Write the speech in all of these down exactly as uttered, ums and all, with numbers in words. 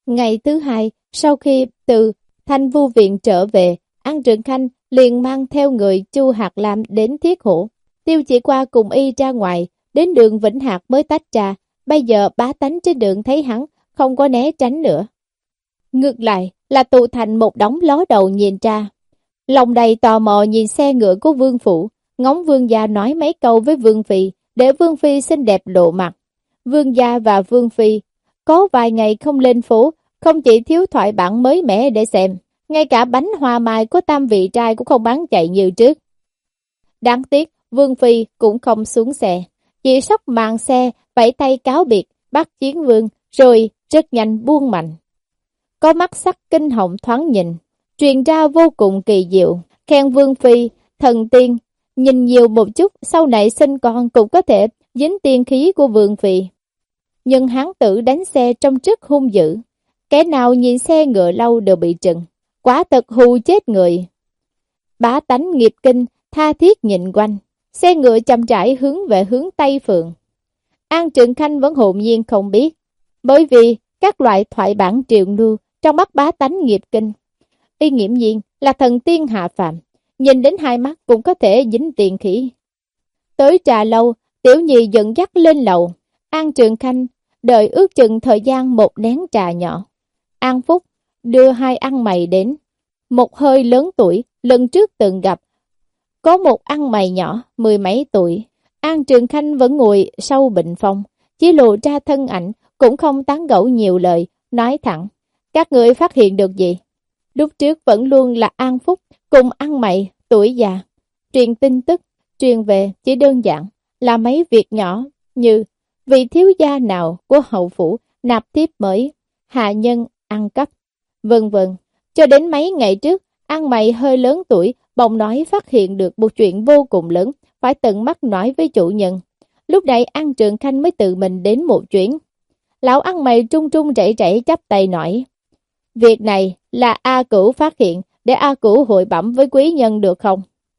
Ngày thứ hai, sau khi từ Thanh Vu Viện trở về, An Trường Khanh liền mang theo người Chu Hạt Lam đến Thiết Hổ. Tiêu Chỉ Qua cùng y ra ngoài, đến đường Vĩnh Hạc mới tách ra. Bây giờ bá tánh trên đường thấy hắn, không có né tránh nữa. Ngược lại là tụ thành một đống ló đầu nhìn ra. Lòng đầy tò mò nhìn xe ngựa của Vương Phủ, ngóng Vương gia nói mấy câu với Vương Phi, để Vương Phi xinh đẹp lộ mặt. Vương gia và Vương Phi có vài ngày không lên phố, không chỉ thiếu thoại bản mới mẻ để xem, ngay cả bánh hoa mai của tam vị trai cũng không bán chạy như trước. Đáng tiếc, Vương Phi cũng không xuống xe, chỉ sốc màn xe, vẫy tay cáo biệt, bắt Chiến Vương, rồi rất nhanh buông mạnh. Có mắt sắc kinh họng thoáng nhìn, truyền ra vô cùng kỳ diệu, khen Vương Phi, thần tiên, nhìn nhiều một chút, sau này sinh con cũng có thể dính tiên khí của Vương Phi. Nhưng hán tử đánh xe trong trước hung dữ, kẻ nào nhìn xe ngựa lâu đều bị trừng, quả thật hù chết người. Bá tánh nghiệp kinh, tha thiết nhìn quanh, xe ngựa chậm rãi hướng về hướng Tây Phượng. An Trường Khanh vẫn hồn nhiên không biết, bởi vì các loại thoại bản triều lưu trong mắt bá tánh nghiệp kinh. Y nghiễm nhiên là thần tiên hạ phàm, nhìn đến hai mắt cũng có thể dính tiền khí. Tới trà lâu, Tiểu Nhì dẫn dắt lên lầu, An Trường Khanh đợi ước chừng thời gian một nén trà nhỏ. An Phúc đưa hai ăn mày đến, một hơi lớn tuổi, lần trước từng gặp. Có một ăn mày nhỏ, mười mấy tuổi. An Trường Khanh vẫn ngồi sau bình phong, chỉ lộ ra thân ảnh, cũng không tán gẫu nhiều lời, nói thẳng. Các người phát hiện được gì? Lúc trước vẫn luôn là An Phúc, cùng ăn mày, tuổi già. Truyền tin tức, truyền về chỉ đơn giản là mấy việc nhỏ như vị thiếu gia nào của hậu phủ nạp tiếp mới, hạ nhân ăn cắp, vân vân. Cho đến mấy ngày trước, ăn mày hơi lớn tuổi, bỗng nói phát hiện được một chuyện vô cùng lớn, phải tận mắt nói với chủ nhân. Lúc này An Trường Khanh mới tự mình đến một chuyến. Lão ăn mày trung trung rẩy rẩy chắp tay nói, việc này là A Cửu phát hiện, để A Cửu hội bẩm với quý nhân được không?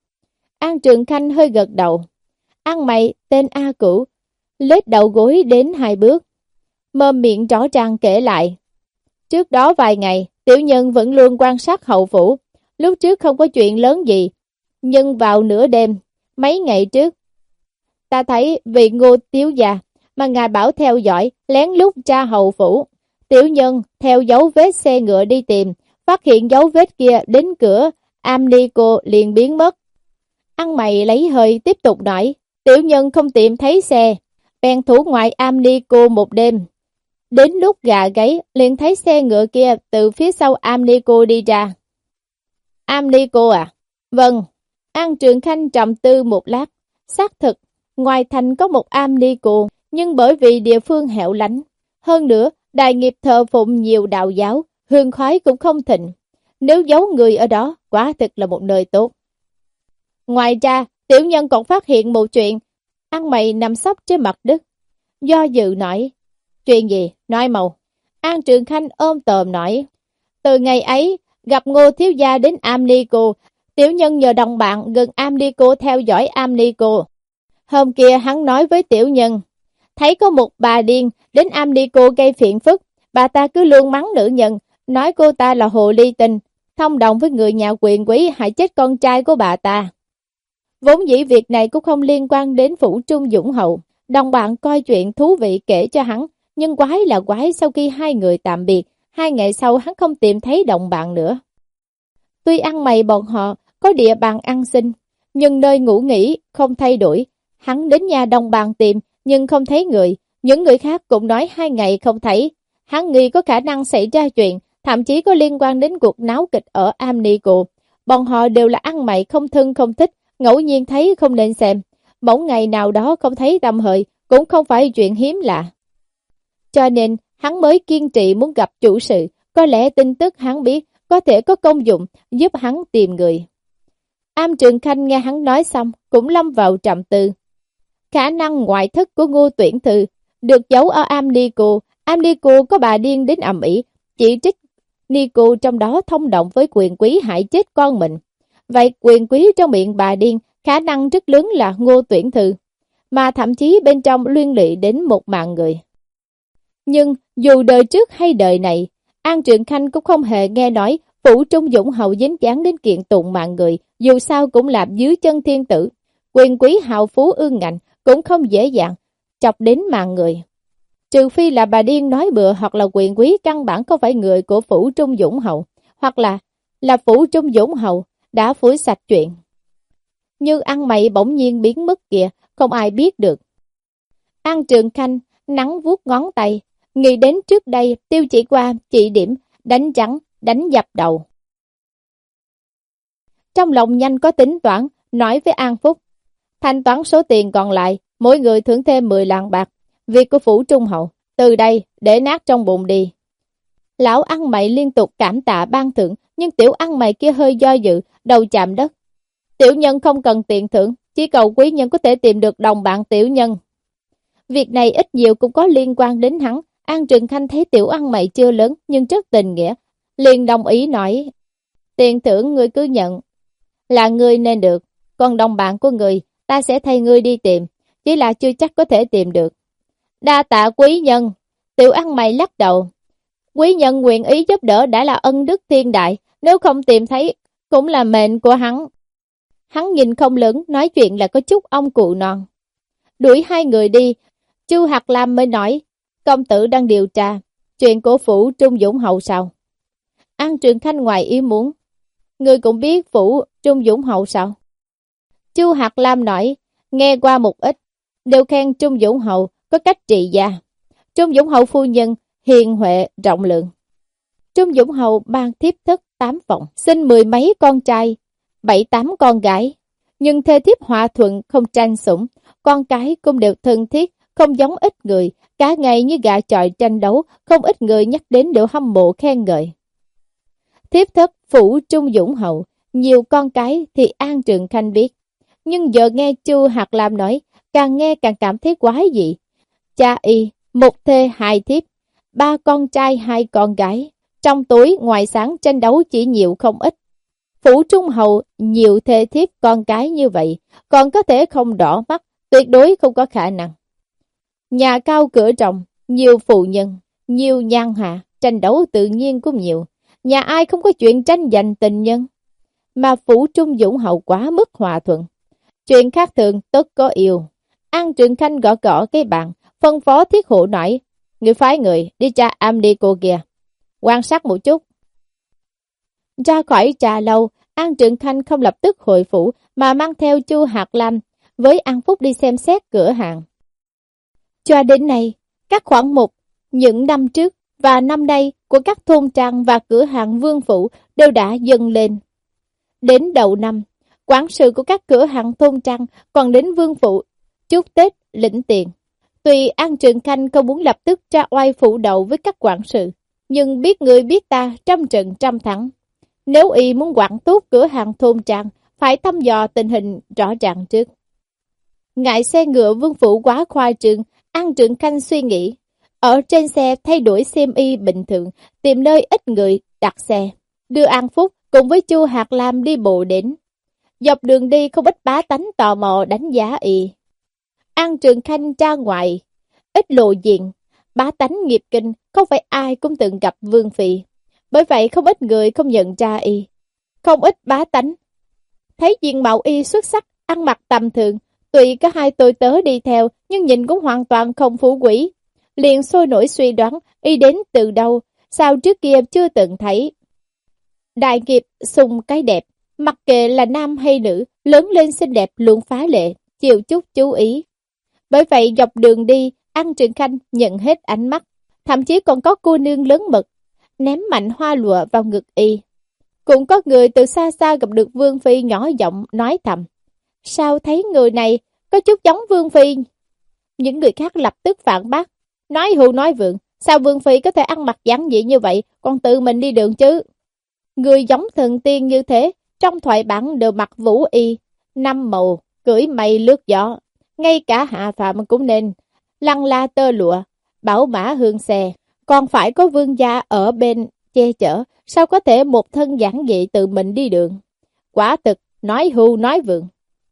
An Trường Khanh hơi gật đầu. Ăn mày tên A Cửu lết đầu gối đến hai bước, mồm miệng rõ ràng kể lại. Trước đó vài ngày, tiểu nhân vẫn luôn quan sát hậu phủ, lúc trước không có chuyện lớn gì, nhưng vào nửa đêm, mấy ngày trước, ta thấy vị Ngô Tiếu già mà ngài bảo theo dõi, lén lút ra hậu phủ. Tiểu nhân theo dấu vết xe ngựa đi tìm, phát hiện dấu vết kia đến cửa, am ni cô liền biến mất. Ăn mày lấy hơi tiếp tục nói, tiểu nhân không tìm thấy xe, bèn thủ ngoại am ni cô một đêm. Đến lúc gà gáy, liền thấy xe ngựa kia từ phía sau am ni cô đi ra. Am ni cô à? Vâng. An Trường Khanh trầm tư một lát, xác thực, ngoài thành có một am ni cô, nhưng bởi vì địa phương hẻo lánh, hơn nữa, đại nghiệp thờ phụng nhiều đạo giáo, hương khói cũng không thịnh. Nếu giấu người ở đó, quả thực là một nơi tốt. Ngoài ra, tiểu nhân còn phát hiện một chuyện, ăn mày nằm sấp trên mặt đất. Do dự nói, chuyện gì? Nói màu. An Trường Khanh ôm tồm nói, từ ngày ấy, gặp Ngô thiếu gia đến am ni cô, tiểu nhân nhờ đồng bạn gần am ni cô theo dõi am ni cô. Hôm kia hắn nói với tiểu nhân, thấy có một bà điên đến am ni cô gây phiền phức, bà ta cứ luôn mắng nữ nhân, nói cô ta là hồ ly tinh, thông đồng với người nhà quyền quý hại chết con trai của bà ta. Vốn dĩ việc này cũng không liên quan đến phủ Trung Dũng Hậu, đồng bạn coi chuyện thú vị kể cho hắn, nhưng quái là quái, sau khi hai người tạm biệt, hai ngày sau hắn không tìm thấy đồng bạn nữa. Tuy ăn mày bọn họ có địa bàn ăn xin, nhưng nơi ngủ nghỉ không thay đổi. Hắn đến nhà đồng bạn tìm, nhưng không thấy người. Những người khác cũng nói hai ngày không thấy. Hắn nghi có khả năng xảy ra chuyện, thậm chí có liên quan đến cuộc náo kịch ở am ni cô. Bọn họ đều là ăn mày không thân không thích, ngẫu nhiên thấy không nên xem. Bỗng ngày nào đó không thấy tâm hời, cũng không phải chuyện hiếm lạ. Cho nên, hắn mới kiên trì muốn gặp chủ sự, có lẽ tin tức hắn biết có thể có công dụng giúp hắn tìm người. Am Trường Khanh nghe hắn nói xong, cũng lâm vào trầm tư. Khả năng ngoại thức của Ngô Tuyển Thư được giấu ở am ni cô, am ni cô có bà điên đến ầm ĩ, chỉ trích ni cô trong đó thông động với quyền quý hại chết con mình. Vậy quyền quý trong miệng bà điên khả năng rất lớn là Ngô Tuyển Thư, mà thậm chí bên trong liên lụy đến một mạng người. Nhưng dù đời trước hay đời này, An Trường Khanh cũng không hề nghe nói Phủ Trung Dũng Hậu dính dáng đến kiện tụng mạng người, dù sao cũng làm dưới chân thiên tử. Quyền quý hào phú ương ngạnh cũng không dễ dàng chọc đến mạng người. Trừ phi là bà điên nói bừa, hoặc là quyền quý căn bản không phải người của Phủ Trung Dũng Hậu, hoặc là là Phủ Trung Dũng Hậu đã phủi sạch chuyện. Như ăn mày bỗng nhiên biến mất kìa, không ai biết được. An Trường Khanh nắng vuốt ngón tay, nghĩ đến trước đây Tiêu Chỉ Qua chỉ điểm đánh trắng, đánh dập đầu. Trong lòng nhanh có tính toán, nói với An Phúc, thanh toán số tiền còn lại, mỗi người thưởng thêm mười lạng bạc. Việc của Phủ Trung Hậu, từ đây để nát trong bụng đi. Lão ăn mày liên tục cảm tạ ban thưởng, nhưng tiểu ăn mày kia hơi do dự, đầu chạm đất. Tiểu nhân không cần tiền thưởng, chỉ cầu quý nhân có thể tìm được đồng bạn tiểu nhân. Việc này ít nhiều cũng có liên quan đến hắn. An Trường Khanh thấy tiểu ăn mày chưa lớn nhưng rất tình nghĩa, liền đồng ý nói, tiền thưởng ngươi cứ nhận, là ngươi nên được, còn đồng bạn của ngươi ta sẽ thay ngươi đi tìm, chỉ là chưa chắc có thể tìm được. Đa tạ quý nhân. Tiểu ăn mày lắc đầu, quý nhân nguyện ý giúp đỡ đã là ân đức thiên đại, nếu không tìm thấy cũng là mệnh của hắn. Hắn nhìn không lớn, nói chuyện là có chút ông cụ non. Đuổi hai người đi, Chu Hạt Lam mới nói, công tử đang điều tra chuyện của Phủ Trung Dũng Hậu sao? An Trường Khanh ngoài ý muốn, người cũng biết Phủ Trung Dũng Hậu sao? Chu Hạt Lam nói, nghe qua một ít, đều khen Trung Dũng Hậu có cách trị gia. Trung Dũng Hậu phu nhân hiền huệ rộng lượng. Trung Dũng Hậu ban thiếp thất tám phòng, sinh mười mấy con trai, bảy tám con gái, nhưng thê thiếp hòa thuận không tranh sủng, con cái cũng đều thân thiết, không giống ít người, cả ngày như gà chọi tranh đấu, không ít người nhắc đến đều hâm mộ khen ngợi. Thiếp thất Phủ Trung Dũng Hậu, nhiều con cái thì An Trường Khanh biết, nhưng giờ nghe Chu Hạt Lam nói, càng nghe càng cảm thấy quái dị. Cha y, một thê hai thiếp, ba con trai hai con gái, trong tối ngoài sáng tranh đấu chỉ nhiều không ít. Phủ Trung Hậu nhiều thê thiếp con cái như vậy, còn có thể không đỏ mắt, tuyệt đối không có khả năng. Nhà cao cửa rộng, nhiều phụ nhân, nhiều nhan hạ, tranh đấu tự nhiên cũng nhiều. Nhà ai không có chuyện tranh giành tình nhân, mà Phủ Trung Dũng Hậu quá mức hòa thuận. Chuyện khác thường tất có yêu. An Trường Khanh gõ gõ cái bàn, phân phó Thiết Hộ nói, người phái người đi tra am đi cô kìa, quan sát một chút. Ra khỏi trà lâu, An Trường Khanh không lập tức hồi phủ mà mang theo Chu Hạt Lam với An Phúc đi xem xét cửa hàng. Cho đến nay, các khoản mục những năm trước và năm nay của các thôn trang và cửa hàng vương phủ đều đã dâng lên. Đến đầu năm, quản sự của các cửa hàng thôn trang còn đến vương phủ chúc Tết lĩnh tiền. Tuy An Trường Khanh không muốn lập tức ra oai phủ đầu với các quản sự, nhưng biết người biết ta trăm trận trăm thắng. Nếu y muốn quản tốt cửa hàng thôn trang, phải thăm dò tình hình rõ ràng trước. Ngại xe ngựa vương phủ quá khoa trương, An Trường Khanh suy nghĩ, ở trên xe thay đổi xiêm y bình thường, tìm nơi ít người đặt xe, đưa An Phúc cùng với Chu Hạt Lam đi bộ đến. Dọc đường đi không ít bá tánh tò mò đánh giá y. An Trường Khanh ra ngoài, ít lộ diện, bá tánh nghiệp kinh, không phải ai cũng từng gặp Vương Phi. Bởi vậy không ít người không nhận ra y. Không ít bá tánh thấy diện mạo y xuất sắc, ăn mặc tầm thường, tuy có hai tôi tớ đi theo, nhưng nhìn cũng hoàn toàn không phú quý. Liền sôi nổi suy đoán y đến từ đâu, sao trước kia chưa từng thấy. Đại nghiệp sùng cái đẹp, mặc kệ là nam hay nữ, lớn lên xinh đẹp luôn phá lệ, chịu chút chú ý. Bởi vậy dọc đường đi, An Trường Khanh nhận hết ánh mắt, thậm chí còn có cô nương lớn mật, ném mạnh hoa lụa vào ngực y. Cũng có người từ xa xa gặp được Vương Phi nhỏ giọng nói thầm, sao thấy người này có chút giống Vương Phi. Những người khác lập tức phản bác, nói hù nói vượng, sao Vương Phi có thể ăn mặc giản dị như vậy, còn tự mình đi đường chứ. Người giống thần tiên như thế, trong thoại bản đều mặc vũ y, năm màu, cưỡi mây lướt gió, ngay cả hạ phàm cũng nên lăng la tơ lụa, bảo mã hương xe, còn phải có vương gia ở bên che chở, sao có thể một thân giản dị tự mình đi đường. Quả thực, nói hưu nói vượng.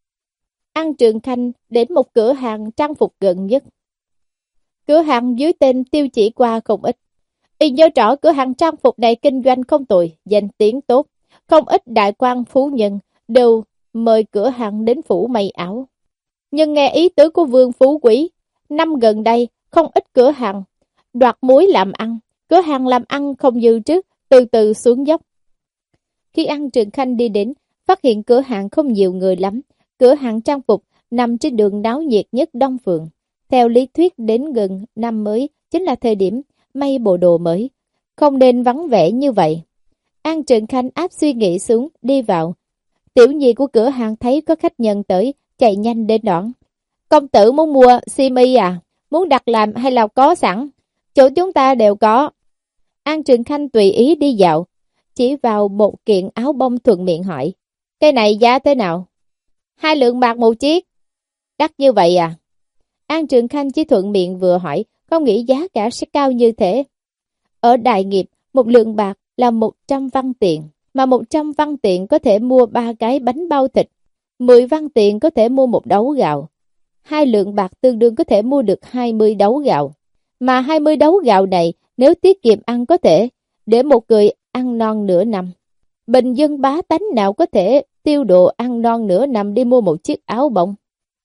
An Trường Khanh đến một cửa hàng trang phục gần nhất. Cửa hàng dưới tên Tiêu Chỉ Qua không ít. Y nhớ rõ cửa hàng trang phục này kinh doanh không tồi, danh tiếng tốt. Không ít đại quan phú nhân đều mời cửa hàng đến phủ may áo. Nhưng nghe ý tứ của Vương Phú Quý, năm gần đây không ít cửa hàng đoạt mối làm ăn, cửa hàng làm ăn không như trước, từ từ xuống dốc. Khi An Trường Khanh đi đến, phát hiện cửa hàng không nhiều người lắm, cửa hàng trang phục nằm trên đường náo nhiệt nhất Đông Phượng. Theo lý thuyết đến gần năm mới chính là thời điểm may bộ đồ mới, không nên vắng vẻ như vậy. An Trường Khanh áp suy nghĩ xuống, đi vào. Tiểu nhị của cửa hàng thấy có khách nhân tới, chạy nhanh đến đón. Công tử muốn mua xiêm y à? Muốn đặt làm hay là có sẵn? Chỗ chúng ta đều có. An Trường Khanh tùy ý đi dạo, chỉ vào một kiện áo bông thuận miệng hỏi. Cái này giá thế nào? Hai lượng bạc một chiếc. Đắt như vậy à? An Trường Khanh chỉ thuận miệng vừa hỏi, không nghĩ giá cả sẽ cao như thế. Ở Đại Nghiệp, một lượng bạc là một trăm văn tiền, mà một trăm văn tiền có thể mua ba cái bánh bao thịt, mười văn tiền có thể mua một đấu gạo. Hai lượng bạc tương đương có thể mua được hai mươi đấu gạo. Mà hai mươi đấu gạo này, nếu tiết kiệm ăn có thể để một người ăn non nửa năm. Bình dân bá tánh nào có thể tiêu độ ăn non nửa năm đi mua một chiếc áo bông.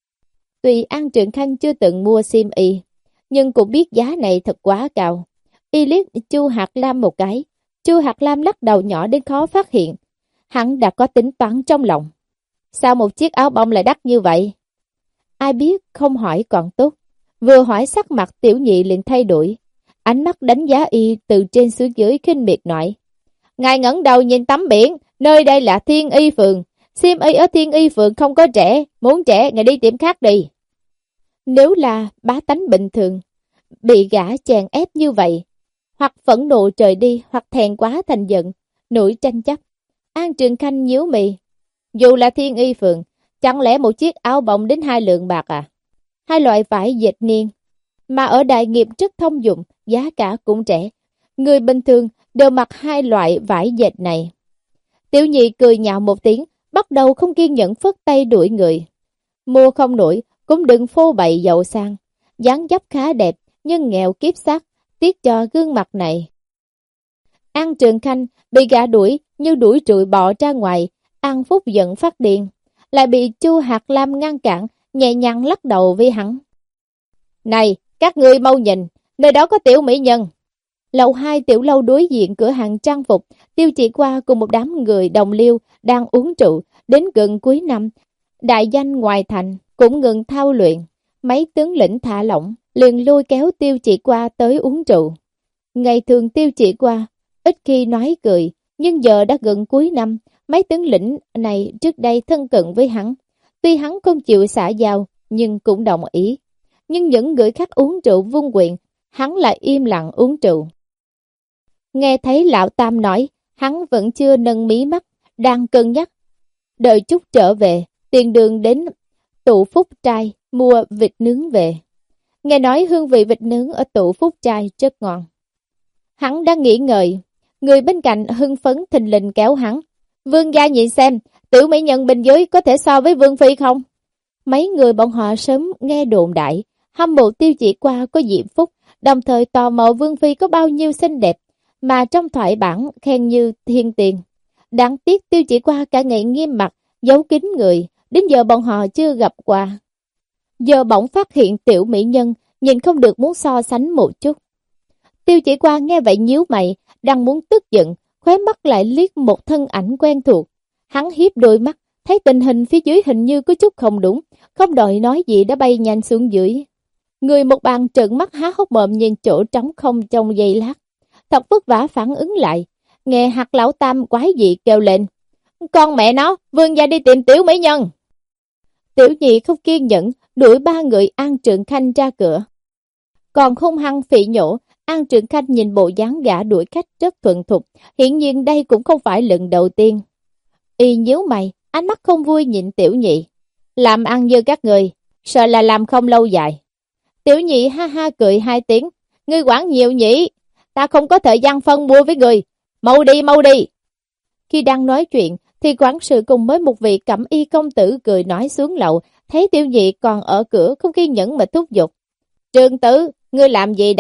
Tuy An Trường Khanh chưa từng mua xiêm y, nhưng cũng biết giá này thật quá cao. Y liếc Chu Hạt Lam một cái, Chu Hạt Lam lắc đầu nhỏ đến khó phát hiện. Hắn đã có tính toán trong lòng. Sao một chiếc áo bông lại đắt như vậy? Ai biết không hỏi còn tốt. Vừa hỏi sắc mặt tiểu nhị liền thay đổi. Ánh mắt đánh giá Y từ trên xuống dưới khinh miệt nói. Ngài ngẩng đầu nhìn tấm biển, nơi đây là Thiên Y Phường. Xiêm y ở Thiên Y Phường không có trẻ, muốn trẻ ngài đi tiệm khác đi. Nếu là bá tánh bình thường, bị gã chèn ép như vậy, hoặc phẫn nộ trời đi, hoặc thẹn quá thành giận, nổi tranh chấp. An Trường Khanh nhíu mày. Dù là Thiên Y Phường, chẳng lẽ một chiếc áo bông đến hai lượng bạc à? Hai loại vải dệt niên, mà ở Đại Nghiệp rất thông dụng, giá cả cũng rẻ. Người bình thường đều mặc hai loại vải dệt này. Tiểu nhị cười nhạo một tiếng, bắt đầu không kiên nhẫn phất tay đuổi người. Mua không nổi, cũng đừng phô bày giàu sang. Dáng dấp khá đẹp, nhưng nghèo kiếp xác, tiếc cho gương mặt này. An Trường Khanh bị gã đuổi như đuổi trụi bọ ra ngoài. An Phúc giận phát điên, lại bị Chu Hạt Lam ngăn cản, nhẹ nhàng lắc đầu với hắn. Này, các ngươi mau nhìn, nơi đó có tiểu mỹ nhân. Lầu hai tiểu lâu đối diện cửa hàng trang phục, Tiêu Chỉ Qua cùng một đám người đồng liêu đang uống rượu. Đến gần cuối năm, đại danh ngoài thành cũng ngừng thao luyện. Mấy tướng lĩnh thả lỏng, liền lôi kéo Tiêu Chỉ Qua tới uống rượu. Ngày thường Tiêu Chỉ Qua ít khi nói cười, nhưng giờ đã gần cuối năm, mấy tướng lĩnh này trước đây thân cận với hắn. Tuy hắn không chịu xả giao, nhưng cũng đồng ý. Nhưng những người khác uống rượu vung quyền, hắn lại im lặng uống rượu. Nghe thấy lão Tam nói, hắn vẫn chưa nâng mí mắt, đang cân nhắc. Đợi chút trở về, tiền đường đến Tụ Phúc Trai mua vịt nướng về. Nghe nói hương vị vịt nướng ở Tụ Phúc Trai rất ngon. Hắn đang nghĩ ngợi, người bên cạnh hưng phấn thình lình kéo hắn. Vương gia nhìn xem, tiểu mỹ nhân bên dưới có thể so với Vương Phi không? Mấy người bọn họ sớm nghe đồn đại, hâm mộ Tiêu Chỉ Qua có diễm phúc, đồng thời tò mò Vương Phi có bao nhiêu xinh đẹp, mà trong thoại bản khen như thiên tiền. Đáng tiếc Tiêu Chỉ Qua cả ngày nghiêm mặt, giấu kín người, đến giờ bọn họ chưa gặp qua. Giờ bỗng phát hiện tiểu mỹ nhân, nhìn không được muốn so sánh một chút. Tiêu Chỉ Qua nghe vậy nhíu mày, đang muốn tức giận, khóe mắt lại liếc một thân ảnh quen thuộc. Hắn hiếp đôi mắt, thấy tình hình phía dưới hình như có chút không đúng, không đợi nói gì đã bay nhanh xuống dưới. Người một bàn trợn mắt há hốc mồm nhìn chỗ trống không trong giây lát. Thật vất vả phản ứng lại, nghe Hạt lão Tam quái dị kêu lên. Con mẹ nó, vương gia đi tìm tiểu mỹ nhân. Tiểu nhị không kiên nhẫn, đuổi ba người An Trường Khanh ra cửa. Còn không hăng phỉ nhổ, An Trường Khanh nhìn bộ dáng gã đuổi khách rất thuần thục, hiển nhiên đây cũng không phải lần đầu tiên. Y nhíu mày, ánh mắt không vui nhìn tiểu nhị. Làm ăn như các người, sợ là làm không lâu dài. Tiểu nhị ha ha cười hai tiếng, ngươi quản nhiều nhỉ, ta không có thời gian phân mua với người, mau đi mau đi. Khi đang nói chuyện, thì quản sự cùng với một vị cẩm y công tử cười nói xuống lầu, thấy tiểu nhị còn ở cửa không kiên nhẫn mà thúc giục. Trường tử, ngươi làm gì đấy?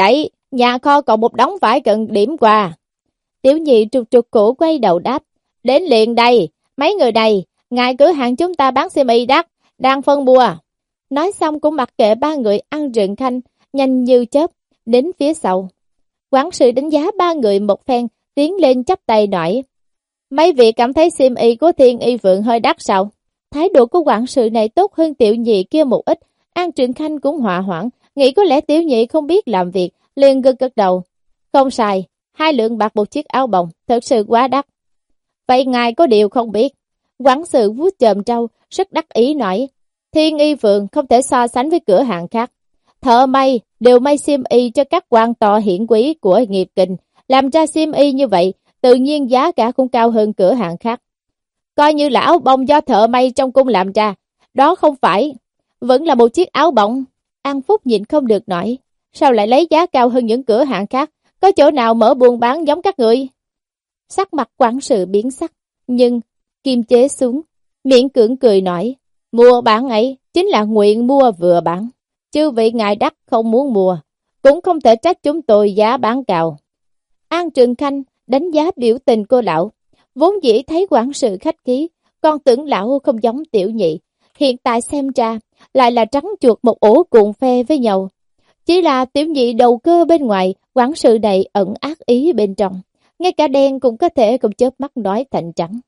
Nhà kho còn một đống vải cần điểm qua. Tiểu nhị trục trục cổ quay đầu đáp. Đến liền đây, mấy người này, ngài cửa hàng chúng ta bán xiêm y đắt, đang phân bua. Nói xong cũng mặc kệ ba người ăn rừng khanh, nhanh như chớp, đến phía sau. Quản sự đánh giá ba người một phen, tiến lên chắp tay nói. Mấy vị cảm thấy xiêm y của Thiên Y Phượng hơi đắt sao? Thái độ của quản sự này tốt hơn tiểu nhị kia một ít, An Trừng Khanh cũng hòa hoãn, nghĩ có lẽ tiểu nhị không biết làm việc, liền gật gật đầu. Không sai, hai lượng bạc một chiếc áo bồng, thật sự quá đắt. Vậy ngài có điều không biết. Quản sự vuốt chòm trâu, rất đắc ý nói. Thiên Y Phượng không thể so sánh với cửa hàng khác. Thợ may đều may xiêm y cho các quan to hiển quý của nghiệp kình. Làm ra xiêm y như vậy, tự nhiên giá cả cũng cao hơn cửa hàng khác. Coi như là áo bông do thợ may trong cung làm ra. Đó không phải, vẫn là một chiếc áo bông. An Phúc nhịn không được nói. Sao lại lấy giá cao hơn những cửa hàng khác? Có chỗ nào mở buôn bán giống các người? Sắc mặt quản sự biến sắc, nhưng kiềm chế xuống, miễn cưỡng cười nói. Mua bán ấy chính là nguyện mua vừa bán. Chư vị ngài đắt không muốn mua, cũng không thể trách chúng tôi giá bán cao. An Trừng Khanh đánh giá biểu tình cô lão, vốn dĩ thấy quản sự khách khí, còn tưởng lão không giống tiểu nhị. Hiện tại xem ra, lại là trắng chuột một ổ cuộn phe với nhau. Chỉ là tiểu nhị đầu cơ bên ngoài, quản sự này ẩn ác ý bên trong. Ngay cả đen cũng có thể không chớp mắt nói thành trắng.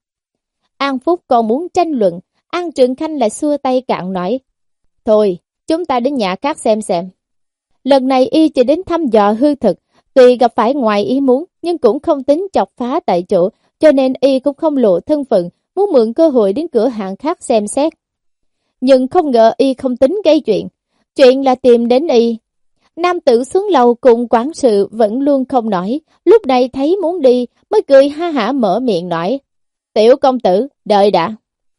An Phúc còn muốn tranh luận, An Trừng Khanh lại xua tay cạn nói. Thôi, chúng ta đến nhà khác xem xem. Lần này y chỉ đến thăm dò hư thực, tuy gặp phải ngoài ý muốn, nhưng cũng không tính chọc phá tại chỗ, cho nên y cũng không lộ thân phận, muốn mượn cơ hội đến cửa hàng khác xem xét. Nhưng không ngờ y không tính gây chuyện, chuyện là tìm đến y. Nam tử xuống lầu cùng quản sự vẫn luôn không nói, lúc này thấy muốn đi mới cười ha hả mở miệng nói. Tiểu công tử, đợi đã.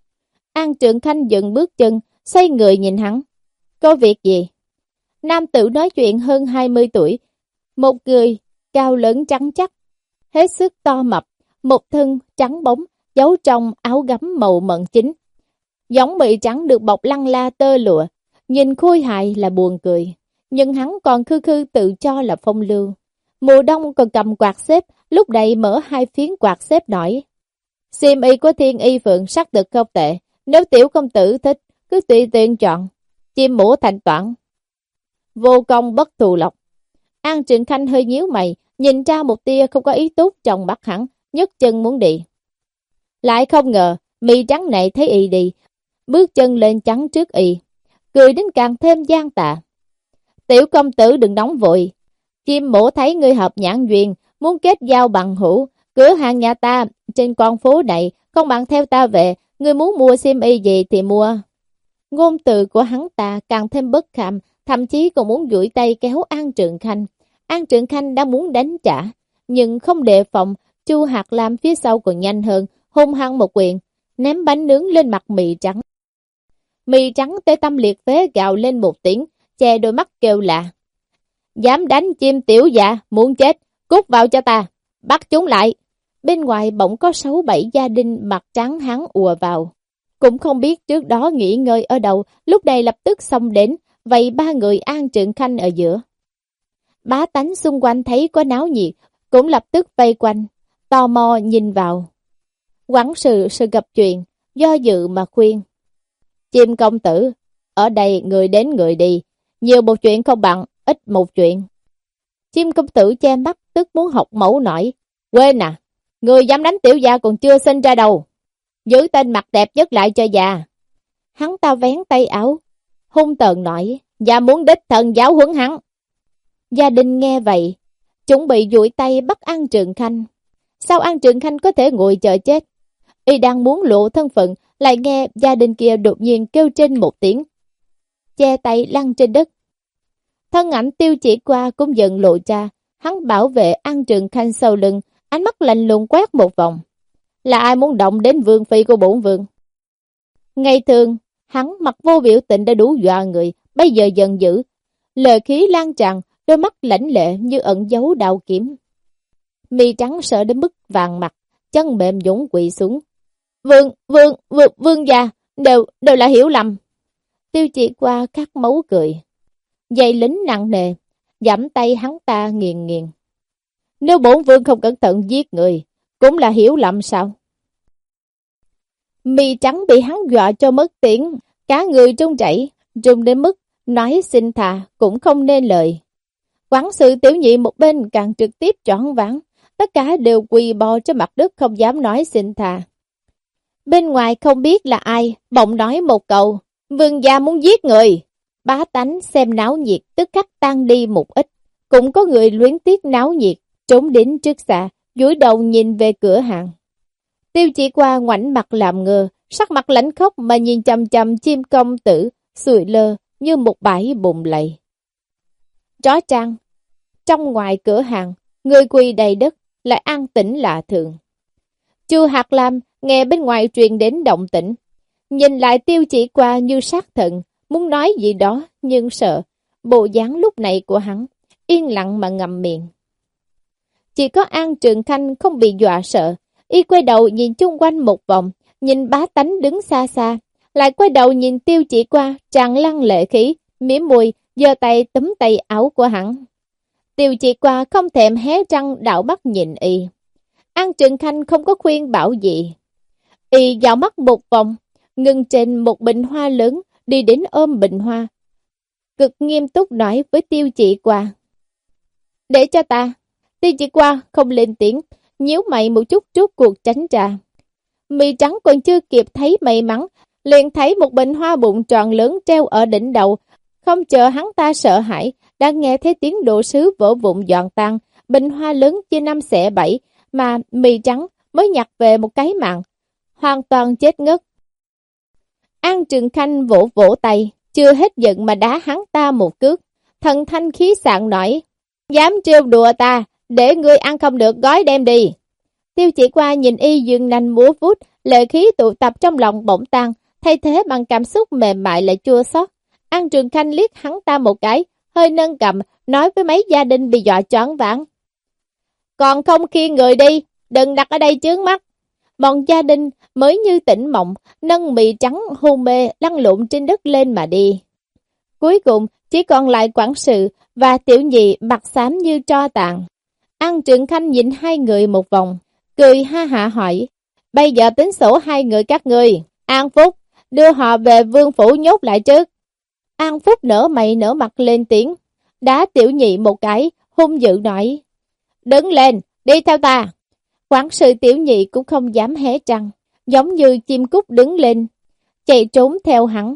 An Trừng Khanh dừng bước chân, xoay người nhìn hắn. Có việc gì? Nam tử nói chuyện hơn hai mươi tuổi, một người cao lớn trắng chắc, hết sức to mập, một thân trắng bóng, giấu trong áo gấm màu mận chính. Giống mị trắng được bọc lăng la tơ lụa, nhìn khôi hài là buồn cười, nhưng hắn còn khư khư tự cho là phong lưu. Mùa đông còn cầm quạt xếp, lúc này mở hai phiến quạt xếp nói. Xiêm y của Thiên Y Phượng sắc thực không tệ, nếu tiểu công tử thích, cứ tùy tiện chọn, chim mũ thành toản. Vô công bất thù lộc. An Trừng Khanh hơi nhíu mày, nhìn ra một tia không có ý tốt trong mắt hắn, nhấc chân muốn đi. Lại không ngờ, mi trắng này thấy y đi, bước chân lên chắn trước y, cười đến càng thêm gian tạ. Tiểu công tử đừng nóng vội, chim mũ thấy ngươi hợp nhãn duyên, muốn kết giao bằng hữu, cửa hàng nhà ta trên con phố này không bằng theo ta về, ngươi muốn mua xiêm y gì thì mua. Ngôn từ của hắn ta càng thêm bất kham, thậm chí còn muốn duỗi tay kéo An Trừng Khanh. An Trừng Khanh đã muốn đánh trả, nhưng không đề phòng, Chu Hạt Lam phía sau còn nhanh hơn, hung hăng một quyền, ném bánh nướng lên mặt mì trắng. Mì trắng tê tâm liệt phế gào lên một tiếng, che đôi mắt kêu lạ. Dám đánh chim tiểu dạ, muốn chết, cút vào cho ta, bắt chúng lại. Bên ngoài bỗng có sáu bảy gia đình mặt trắng hắn ùa vào. Cũng không biết trước đó nghỉ ngơi ở đâu, lúc này lập tức xông đến, vậy ba người An Trừng Khanh ở giữa. Bá tánh xung quanh thấy có náo nhiệt, cũng lập tức vây quanh, tò mò nhìn vào. Quản sự sự gặp chuyện, do dự mà khuyên. Chim công tử, ở đây người đến người đi, nhiều một chuyện không bằng, ít một chuyện. Chim công tử che mắt tức muốn học mẫu nổi. Quên à, người dám đánh tiểu gia còn chưa sinh ra đâu. Giữ tên mặt đẹp nhất lại cho già. Hắn ta vén tay áo, hung tợn nói, và muốn đích thần giáo huấn hắn. Gia đình nghe vậy, chuẩn bị duỗi tay bắt An Trừng Khanh. Sao An Trừng Khanh có thể ngồi chờ chết? Y đang muốn lộ thân phận, lại nghe gia đình kia đột nhiên kêu trên một tiếng. Che tay lăn trên đất. Thân ảnh Tiêu Chỉ Qua cũng dần lộ ra, hắn bảo vệ An Trừng Khanh sau lưng, ánh mắt lạnh lùng quét một vòng. Là ai muốn động đến vương phi của bổn vương? Ngày thường, hắn mặt vô biểu tình đã đủ dọa người, bây giờ giận dữ. Lời khí lan tràn, đôi mắt lãnh lệ như ẩn giấu đao kiếm. Mi trắng sợ đến mức vàng mặt, chân mềm dũng quỵ xuống. Vương, vương, vương, vương gia, đều, đều là hiểu lầm. Tiêu Chỉ Qua khát máu cười. Dây lính nặng nề, giẫm tay hắn ta nghiền nghiền. Nếu bổn vương không cẩn thận giết người, cũng là hiểu lầm sao? Mì trắng bị hắn dọa cho mất tiếng, cả người run rẩy, run đến mức nói xin thà cũng không nên lời. Quản sự Tiểu Nhị một bên càng trực tiếp choáng váng, tất cả đều quỳ bò trên mặt đất không dám nói xin thà. Bên ngoài không biết là ai, bỗng nói một câu, vương gia muốn giết người. Bá tánh xem náo nhiệt tức khắc tan đi một ít, cũng có người luyến tiếc náo nhiệt, trốn đến trước xa, dúi đầu nhìn về cửa hàng. Tiêu Chỉ Qua ngoảnh mặt làm ngơ, sắc mặt lãnh khốc mà nhìn chằm chằm chim công tử, sụi lơ như một bãi bùn lầy. Rõ ràng, trong ngoài cửa hàng, người quỳ đầy đất, lại an tĩnh lạ thường. Chu Hạt Lam nghe bên ngoài truyền đến động tĩnh, nhìn lại Tiêu Chỉ Qua như sát thần, muốn nói gì đó nhưng sợ. Bộ dáng lúc này của hắn, yên lặng mà ngậm miệng. Chỉ có An Trường Khanh không bị dọa sợ, y quay đầu nhìn chung quanh một vòng, nhìn bá tánh đứng xa xa, lại quay đầu nhìn Tiêu Chỉ Qua tràn lăn lệ khí, mỉm môi, giơ tay túm tay áo của hắn. Tiêu Chỉ Qua không thèm hé răng đảo mắt nhìn y. An Trường Khanh không có khuyên bảo gì. Y dạo mắt một vòng, ngừng trên một bình hoa lớn, đi đến ôm bình hoa. Cực nghiêm túc nói với Tiêu Chỉ Qua. Để cho ta. Tiêu Chỉ Qua không lên tiếng, nhíu mày một chút trước cuộc tránh ra. Mì trắng còn chưa kịp thấy may mắn, liền thấy một bình hoa bụng tròn lớn treo ở đỉnh đầu. Không chờ hắn ta sợ hãi, đã nghe thấy tiếng đồ sứ vỡ vụn giòn tan, bình hoa lớn chia năm xẻ bảy, mà mì trắng mới nhặt về một cái mạng, hoàn toàn chết ngất. An Trường Khanh vỗ vỗ tay, chưa hết giận mà đá hắn ta một cước. Thần thanh khí sảng nói, dám trêu đùa ta, để ngươi ăn không được gói đem đi. Tiêu Chỉ Qua nhìn y dương nanh múa vút, lệ khí tụ tập trong lòng bỗng tan, thay thế bằng cảm xúc mềm mại lại chua xót. An Trường Khanh liếc hắn ta một cái, hơi nâng cầm, nói với mấy gia đình bị dọa choáng váng. Còn không khiêng người đi, đừng đặt ở đây chướng mắt. Bọn gia đình mới như tỉnh mộng, nâng mì trắng hôn mê lăn lộn trên đất lên mà đi. Cuối cùng chỉ còn lại quản sự và Tiểu Nhị mặt xám như tro tàn. An Trường Khanh nhìn hai người một vòng, cười ha hả hỏi, bây giờ tính sổ hai người các ngươi. An Phúc, đưa họ về vương phủ nhốt lại trước. An Phúc nở mày nở mặt lên tiếng, đá Tiểu Nhị một cái, hung dữ nói, đứng lên, đi theo ta. Quản sự Tiểu Nhị cũng không dám hé răng, giống như chim cút đứng lên, chạy trốn theo hắn.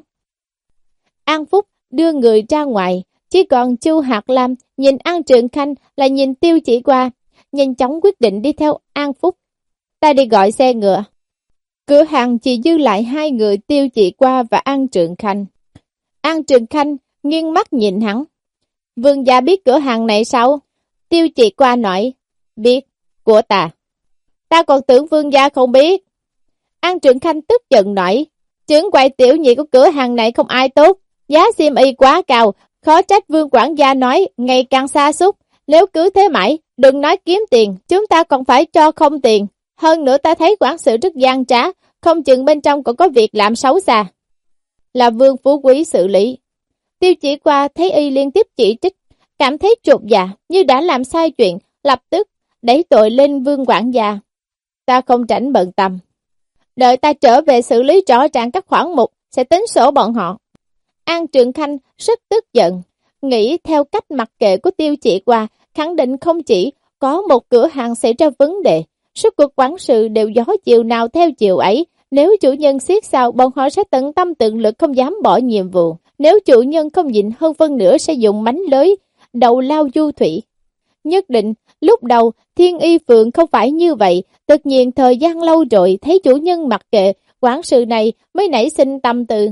An Phúc đưa người ra ngoài, chỉ còn Chu Hạt Lam nhìn An Trường Khanh là nhìn Tiêu Chỉ Qua, nhanh chóng quyết định đi theo An Phúc. Ta đi gọi xe ngựa. Cửa hàng chỉ dư lại hai người Tiêu Chỉ Qua và An Trường Khanh. An Trường Khanh nghiêng mắt nhìn hắn. Vương gia biết cửa hàng này sao? Tiêu Chỉ Qua nói, biết, của ta. Ta còn tưởng vương gia không biết. An Trường Khanh tức giận nói, trưởng quầy Tiểu Nhị của cửa hàng này không ai tốt, giá xiêm y quá cao, khó trách vương quản gia nói ngày càng xa xúc. Nếu cứ thế mãi, đừng nói kiếm tiền, chúng ta còn phải cho không tiền. Hơn nữa ta thấy quản sự rất gian trá, không chừng bên trong còn có việc làm xấu xa. Là vương phú quý xử lý. Tiêu Chỉ Qua thấy y liên tiếp chỉ trích, cảm thấy chột dạ như đã làm sai chuyện, lập tức đẩy tội lên vương quản gia. Ta không rảnh bận tâm. Đợi ta trở về xử lý rõ ràng các khoản mục, sẽ tính sổ bọn họ. An Trường Khanh rất tức giận, nghĩ theo cách mặc kệ của Tiêu Chỉ Qua, khẳng định không chỉ có một cửa hàng xảy ra vấn đề, suốt cuộc quản sự đều gió chiều nào theo chiều ấy. Nếu chủ nhân siết sao, bọn họ sẽ tận tâm tận lực không dám bỏ nhiệm vụ. Nếu chủ nhân không nhịn hơn phân nữa sẽ dùng mánh lưới đầu lao du thủy. Nhất định, lúc đầu Thiên Y Phượng không phải như vậy, tất nhiên thời gian lâu rồi thấy chủ nhân mặc kệ, quản sự này mới nảy sinh tâm tư.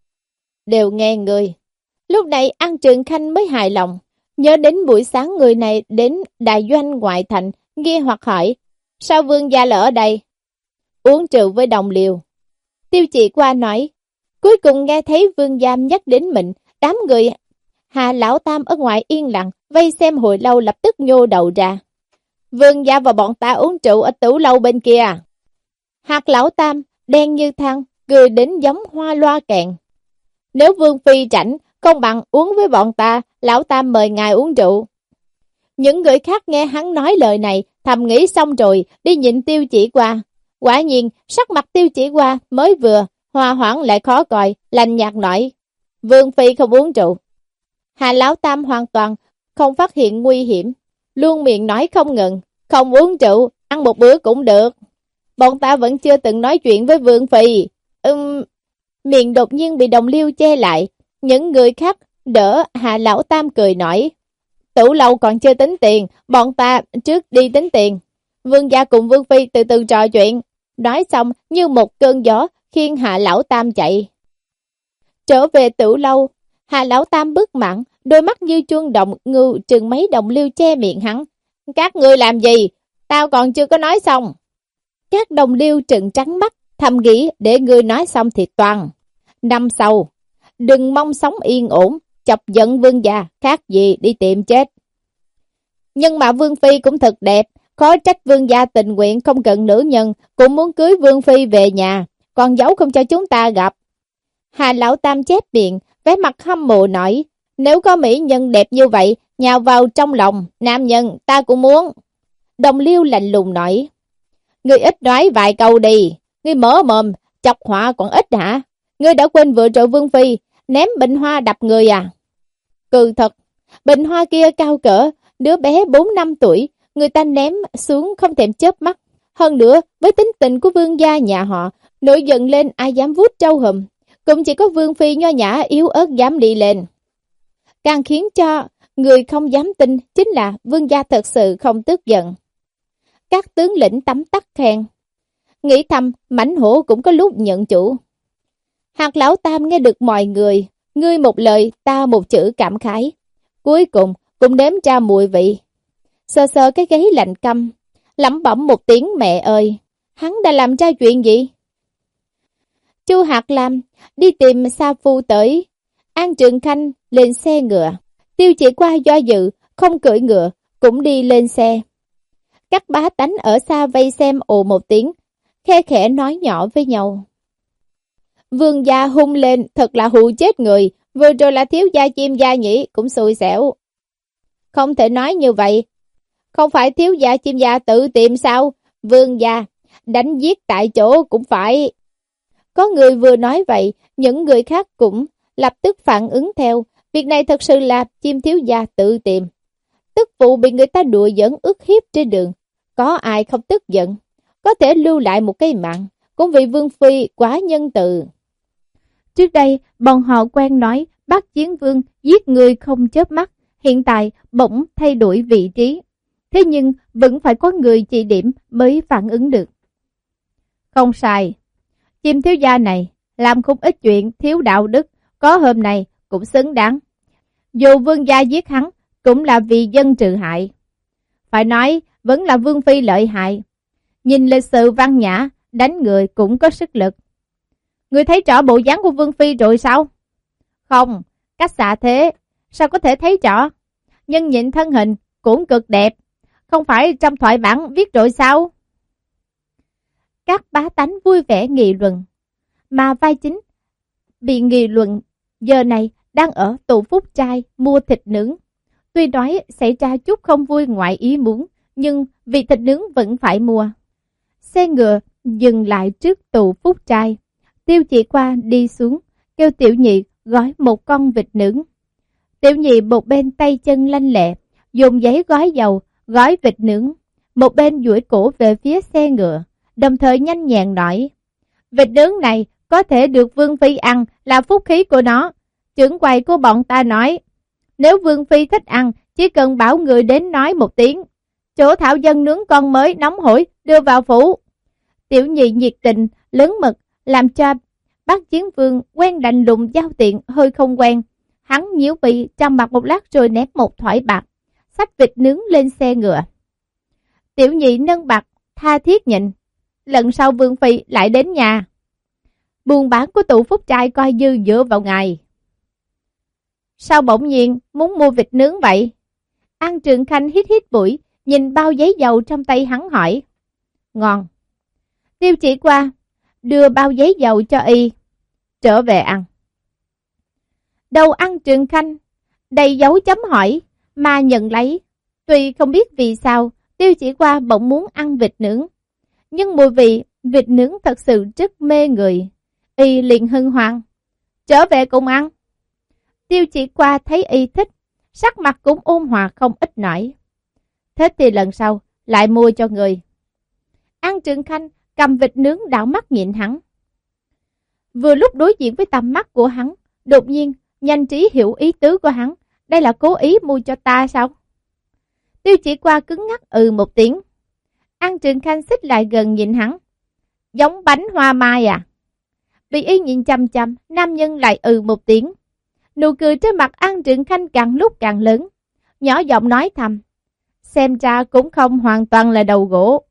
Đều nghe người. Lúc này An Trường Khanh mới hài lòng, nhớ đến buổi sáng người này đến đại doanh ngoại thành, nghi hoặc hỏi, sao vương gia lại ở đây? Uống rượu với đồng liều. Tiêu Chỉ Qua nói, cuối cùng nghe thấy vương gia nhắc đến mình, đám người Hà Lão Tam ở ngoài yên lặng, vây xem hồi lâu lập tức nhô đầu ra. Vương gia và bọn ta uống rượu ở tửu lâu bên kia. Hạt Lão Tam, đen như than, cười đến giống hoa loa kèn. Nếu Vương Phi rảnh, không bằng uống với bọn ta, lão tam mời ngài uống rượu. Những người khác nghe hắn nói lời này, thầm nghĩ xong rồi, đi nhìn Tiêu Chỉ Qua. Quả nhiên, sắc mặt Tiêu Chỉ Qua mới vừa, hòa hoãn lại khó coi, lạnh nhạt nói, Vương Phi không uống rượu. Hà lão tam hoàn toàn không phát hiện nguy hiểm, luôn miệng nói không ngừng, không uống rượu, ăn một bữa cũng được. Bọn ta vẫn chưa từng nói chuyện với Vương Phi. Ừm, miệng đột nhiên bị Đồng Liêu che lại, những người khác đỡ Hà lão tam cười nói, Tửu lâu còn chưa tính tiền, bọn ta trước đi tính tiền. Vương gia cùng Vương Phi từ từ trò chuyện. Nói xong như một cơn gió khiêng Hạ lão tam chạy. Trở về Tửu lâu, Hạ lão tam bước mặn, đôi mắt như chuông động ngưu trừng mấy Đồng Liêu che miệng hắn. Các ngươi làm gì? Tao còn chưa có nói xong. Các Đồng Liêu trừng trắng mắt, thầm nghĩ để ngươi nói xong thì toàn. Năm sau, đừng mong sống yên ổn, chọc giận vương gia, khác gì đi tìm chết. Nhưng mà Vương Phi cũng thật đẹp, khó trách vương gia tình nguyện không cần nữ nhân, cũng muốn cưới Vương Phi về nhà, còn giấu không cho chúng ta gặp. Hà lão tam chép miệng, vẻ mặt hâm mộ nói, nếu có mỹ nhân đẹp như vậy, nhào vào trong lòng, nam nhân ta cũng muốn. Đồng Liêu lạnh lùng nói, ngươi ít nói vài câu đi, ngươi mở mồm, chọc họa còn ít hả? Ngươi đã quên vừa rồi Vương Phi, ném bình hoa đập người à? Cừ thật, bình hoa kia cao cỡ, đứa bé bốn năm tuổi, người ta ném xuống không thèm chớp mắt. Hơn nữa, với tính tình của vương gia nhà họ, nổi giận lên ai dám vuốt trâu hùm, cũng chỉ có Vương Phi nho nhã yếu ớt dám đi lên. Càng khiến cho người không dám tin chính là vương gia thật sự không tức giận. Các tướng lĩnh tấm tắc khen, nghĩ thầm mãnh hổ cũng có lúc nhận chủ. Hạt lão tam nghe được mọi người, ngươi một lời ta một chữ cảm khái. Cuối cùng cũng đếm ra mùi vị. Sờ sờ cái gáy lạnh căm, lẩm bẩm một tiếng mẹ ơi, hắn đã làm ra chuyện gì? Chu Hạt Lam đi tìm Sa Phu tới, An Trường Khanh lên xe ngựa, Tiêu Chỉ Qua do dự, không cưỡi ngựa, cũng đi lên xe. Các bá tánh ở xa vây xem ồ một tiếng, khe khẽ nói nhỏ với nhau. Vương gia hung lên, thật là hù chết người, vừa rồi là thiếu gia chim gia nhỉ, cũng xui xẻo. Không thể nói như vậy, không phải thiếu gia chim gia tự tìm sao, vương gia, đánh giết tại chỗ cũng phải. Có người vừa nói vậy, những người khác cũng lập tức phản ứng theo, việc này thật sự là chim thiếu gia tự tìm. Tức phụ bị người ta đùa giỡn ức hiếp trên đường, có ai không tức giận, có thể lưu lại một cái mạng, cũng vì Vương Phi quá nhân từ. Trước đây, bọn họ quen nói bắt chiến vương giết người không chớp mắt, hiện tại bỗng thay đổi vị trí. Thế nhưng vẫn phải có người chỉ điểm mới phản ứng được. Không sai, chim thiếu gia này làm không ít chuyện thiếu đạo đức, có hôm nay cũng xứng đáng. Dù vương gia giết hắn cũng là vì dân trừ hại. Phải nói vẫn là Vương Phi lợi hại. Nhìn lịch sự văn nhã, đánh người cũng có sức lực. Người thấy rõ bộ dáng của Vương Phi rồi sao? Không, cách xa thế, sao có thể thấy rõ? Nhưng nhìn thân hình cũng cực đẹp, không phải trong thoại bản viết rồi sao? Các bá tánh vui vẻ nghị luận, mà vai chính bị nghị luận giờ này đang ở tù Phúc Trai mua thịt nướng. Tuy nói xảy ra chút không vui ngoại ý muốn, nhưng vì thịt nướng vẫn phải mua. Xe ngựa dừng lại trước tù Phúc Trai. Tiêu Chỉ Qua đi xuống, kêu Tiểu Nhị gói một con vịt nướng. Tiểu Nhị một bên tay chân lanh lẹ, dùng giấy gói dầu, gói vịt nướng. Một bên duỗi cổ về phía xe ngựa, đồng thời nhanh nhẹn nói, vịt nướng này có thể được Vương Phi ăn là phúc khí của nó. Trưởng quầy của bọn ta nói, nếu Vương Phi thích ăn, chỉ cần bảo người đến nói một tiếng. Chỗ thảo dân nướng con mới nóng hổi, đưa vào phủ. Tiểu Nhị nhiệt tình, lớn mực, làm cho bác chiến vương quen đành lùng giao tiện hơi không quen. Hắn nhíu bị trầm mặt một lát rồi ném một thỏi bạc, xách vịt nướng lên xe ngựa. Tiểu Nhị nâng bạc, tha thiết nhịn, lần sau Vương Phi lại đến nhà. Buôn bán của tụ Phúc Trai coi dư dựa vào ngài. Sao bỗng nhiên muốn mua vịt nướng vậy? An Trường Khanh hít hít mũi, nhìn bao giấy dầu trong tay hắn hỏi. Ngon. Tiêu Chỉ Qua đưa bao giấy dầu cho y, trở về ăn. Đầu An Trường Khanh đầy dấu chấm hỏi mà nhận lấy. Tuy không biết vì sao Tiêu Chỉ Qua bỗng muốn ăn vịt nướng, nhưng mùi vị vịt nướng thật sự rất mê người. Y liền hân hoan, trở về cùng ăn. Tiêu Chỉ Qua thấy y thích, sắc mặt cũng ôn hòa không ít nổi. Thế thì lần sau lại mua cho người. An Trường Khanh cầm vịt nướng đảo mắt nhìn hắn. Vừa lúc đối diện với tầm mắt của hắn, đột nhiên nhanh trí hiểu ý tứ của hắn. Đây là cố ý mua cho ta sao? Tiêu Chỉ Qua cứng ngắc ừ một tiếng. An Trường Khanh xích lại gần nhìn hắn. Giống bánh hoa mai à? Bị y nhìn chăm chăm, nam nhân lại ừ một tiếng. Nụ cười trên mặt An Trường Khanh càng lúc càng lớn, nhỏ giọng nói thầm, xem ra cũng không hoàn toàn là đầu gỗ.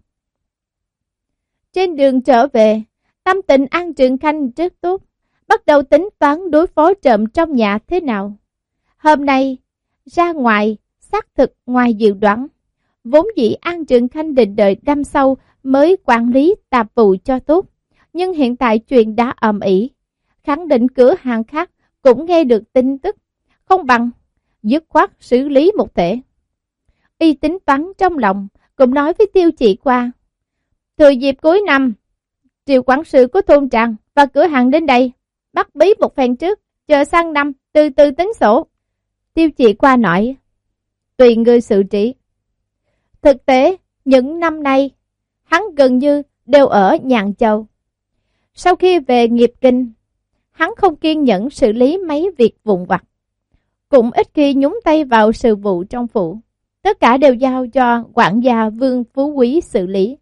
Trên đường trở về, tâm tình An Trường Khanh rất tốt, bắt đầu tính toán đối phó trộm trong nhà thế nào. Hôm nay, ra ngoài, xác thực ngoài dự đoán. Vốn dĩ An Trường Khanh định đợi năm sau mới quản lý tạp vụ cho tốt. Nhưng hiện tại chuyện đã ầm ĩ, khẳng định cửa hàng khác cũng nghe được tin tức, không bằng dứt khoát xử lý một thể. Y tính toán trong lòng, cũng nói với Tiêu Chỉ Qua, thừa dịp cuối năm, Triệu quản sự của thôn Tràng và cửa hàng đến đây, bắt bí một phen trước, chờ sang năm từ từ tính sổ. Tiêu Chỉ Qua nói, tùy ngươi xử trí. Thực tế, những năm nay, hắn gần như đều ở Nhạn Châu. Sau khi về nghiệp kinh, hắn không kiên nhẫn xử lý mấy việc vụn vặt, cũng ít khi nhúng tay vào sự vụ trong phủ. Tất cả đều giao cho quản gia Vương Phú Quý xử lý.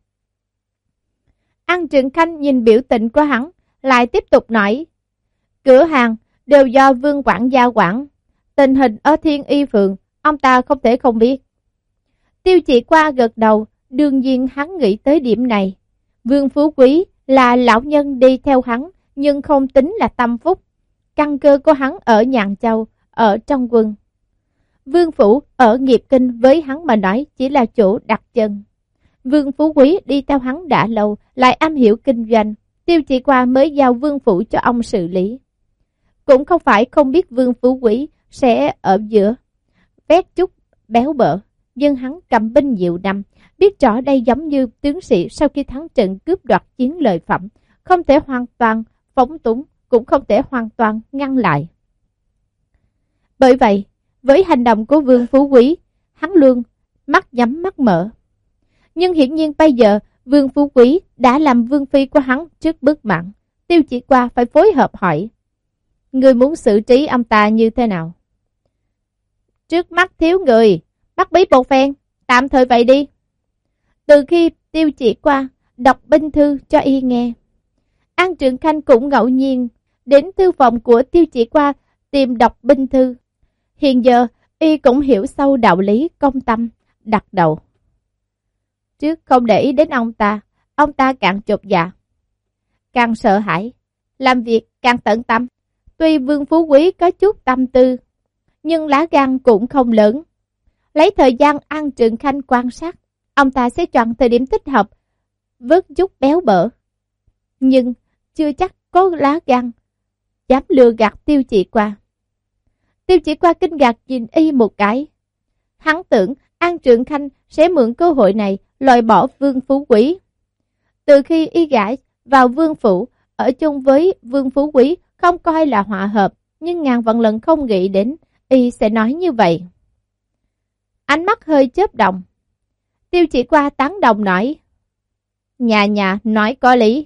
An Trường Khanh nhìn biểu tình của hắn, lại tiếp tục nói, cửa hàng đều do Vương quản gia quản, tình hình ở Thiên Y Phường, ông ta không thể không biết. Tiêu Chỉ Qua gật đầu, đương nhiên hắn nghĩ tới điểm này. Vương Phú Quý là lão nhân đi theo hắn, nhưng không tính là tâm phúc. Căn cơ của hắn ở Nhạn Châu, ở trong quân. Vương Phủ ở nghiệp kinh với hắn mà nói chỉ là chỗ đặt chân. Vương Phú Quý đi theo hắn đã lâu, lại am hiểu kinh doanh. Tiêu Chỉ Qua mới giao Vương Phủ cho ông xử lý. Cũng không phải không biết Vương Phú Quý sẽ ở giữa, vét chút béo bở. Nhưng hắn cầm binh nhiều năm, biết rõ đây giống như tướng sĩ sau khi thắng trận cướp đoạt chiến lợi phẩm, không thể hoàn toàn phóng túng, cũng không thể hoàn toàn ngăn lại. Bởi vậy, với hành động của Vương Phú Quý, hắn luôn mắt nhắm mắt mở. Nhưng hiển nhiên bây giờ, Vương Phú Quý đã làm vương phi của hắn trước bước mặn. Tiêu Chỉ Qua phải phối hợp hỏi, người muốn xử trí ông ta như thế nào? Trước mắt thiếu người, bắt bí một phen, tạm thời vậy đi. Từ khi Tiêu Chỉ Qua đọc binh thư cho y nghe, An Trường Khanh cũng ngẫu nhiên đến thư phòng của Tiêu Chỉ Qua tìm đọc binh thư. Hiện giờ y cũng hiểu sâu đạo lý công tâm đặt đầu. Trước không để ý đến ông ta, ông ta càng chột dạ, càng sợ hãi, làm việc càng tận tâm. Tuy Vương Phú Quý có chút tâm tư, nhưng lá gan cũng không lớn. Lấy thời gian An Trường Khanh quan sát, ông ta sẽ chọn thời điểm thích hợp, vớt chút béo bở. Nhưng chưa chắc có lá gan dám lừa gạt Tiêu Chỉ Qua. Tiêu Chỉ Qua kinh ngạc nhìn y một cái. Hắn tưởng An Trường Khanh sẽ mượn cơ hội này loại bỏ Vương Phú Quý. Từ khi y gả vào Vương Phủ, ở chung với Vương Phú Quý không coi là hòa hợp, nhưng ngàn vạn lần không nghĩ đến y sẽ nói như vậy. Ánh mắt hơi chớp động. Tiêu Chỉ Qua tán đồng nói, nhà nhà nói có lý.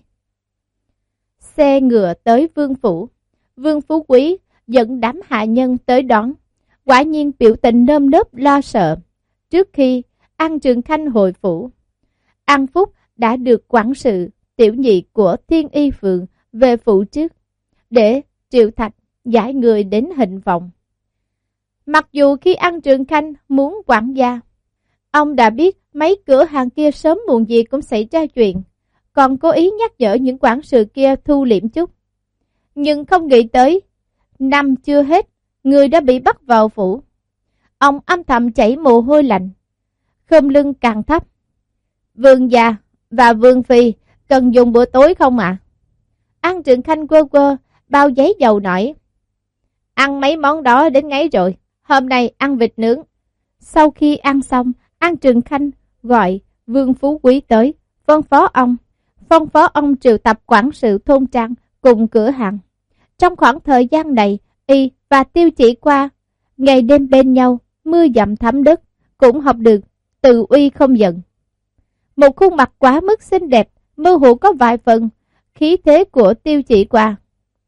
Xe ngựa tới Vương Phủ, Vương Phú Quý dẫn đám hạ nhân tới đón. Quả nhiên biểu tình nơm nớp lo sợ. Trước khi An Trường Khanh hồi phủ, An Phúc đã được quản sự tiểu nhị của Thiên Y Phường về phủ trước, để Triệu Thạch giải người đến hình vọng. Mặc dù khi An Trường Khanh muốn quản gia, ông đã biết mấy cửa hàng kia sớm muộn gì cũng xảy ra chuyện, còn cố ý nhắc nhở những quản sự kia thu liễm chút. Nhưng không nghĩ tới, năm chưa hết, người đã bị bắt vào phủ. Ông âm thầm chảy mồ hôi lạnh, khom lưng càng thấp. Vương gia và Vương phi cần dùng bữa tối không ạ? À? An Trường Khanh quơ quơ bao giấy dầu nổi. ăn mấy món đó đến ngấy rồi, hôm nay ăn vịt nướng. Sau khi ăn xong, An Trường Khanh gọi Vương Phú Quý tới, phân phó ông, phân phó ông triệu tập quản sự thôn trang cùng cửa hàng. Trong khoảng thời gian này, y và Tiêu Chỉ Qua ngày đêm bên nhau, mưa dầm thấm đất, cũng học được từ uy không giận. Một khuôn mặt quá mức xinh đẹp, mơ hồ có vài phần khí thế của Tiêu Chỉ Qua.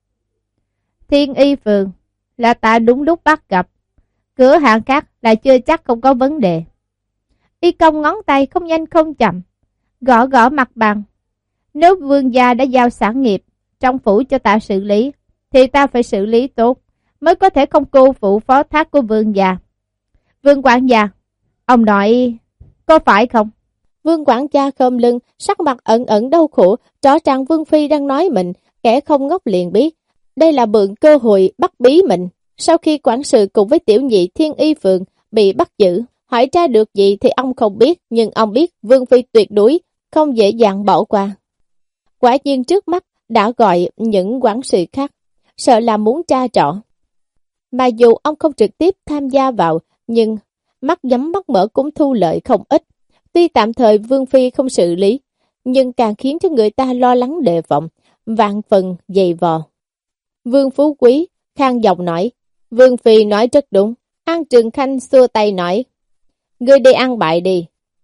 Thiên Y Phường là ta đúng lúc bắt gặp, cửa hàng khác là chưa chắc không có vấn đề. Y cong ngón tay không nhanh không chậm, gõ gõ mặt bàn. Nếu vương gia đã giao sản nghiệp trong phủ cho ta xử lý, thì ta phải xử lý tốt, mới có thể không cô phụ phó thác của vương gia. Vương quản gia, ông nói có phải không? Vương quản gia khom lưng, sắc mặt ẩn ẩn đau khổ, rõ ràng Vương Phi đang nói mình, kẻ không ngốc liền biết. Đây là mượn cơ hội bắt bí mình. Sau khi quản sự cùng với tiểu nhị Thiên Y Phường bị bắt giữ, hỏi ra được gì thì ông không biết, nhưng ông biết Vương Phi tuyệt đối không dễ dàng bỏ qua. Quả nhiên trước mắt đã gọi những quản sự khác, sợ là muốn tra trọ. Mà dù ông không trực tiếp tham gia vào, nhưng mắt nhắm mắt mở cũng thu lợi không ít. Tuy tạm thời Vương Phi không xử lý, nhưng càng khiến cho người ta lo lắng đề phòng, vạn phần dày vò. Vương Phú Quý khang giọng nói, Vương Phi nói rất đúng. An Trường Khanh xua tay nói, ngươi đi ăn bại đi.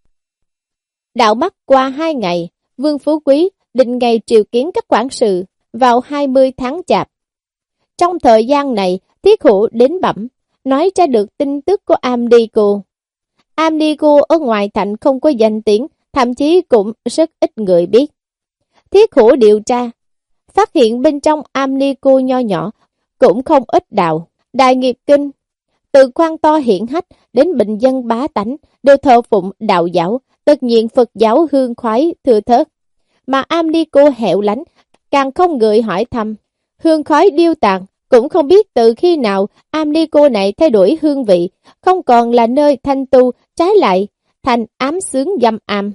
Đạo mắt qua hai ngày, Vương Phú Quý định ngày triều kiến các quản sự vào hai mươi tháng Chạp. Trong thời gian này, Thiết Hữu đến bẩm, nói ra được tin tức của Amnico. Amnico ở ngoài thành không có danh tiếng, thậm chí cũng rất ít người biết. Thiết Hữu điều tra, phát hiện bên trong Amnico nho nhỏ cũng không ít đạo. Đại nghiệp kinh, từ quan to hiển hách đến bình dân bá tánh đều thờ phụng đạo giáo, tất nhiên Phật giáo hương khoái thừa thớt. Mà Amnico hẻo lánh, càng không người hỏi thăm. Hương khói điêu tàn, cũng không biết từ khi nào Amnico này thay đổi hương vị, không còn là nơi thanh tu, trái lại thành ám sướng dâm am.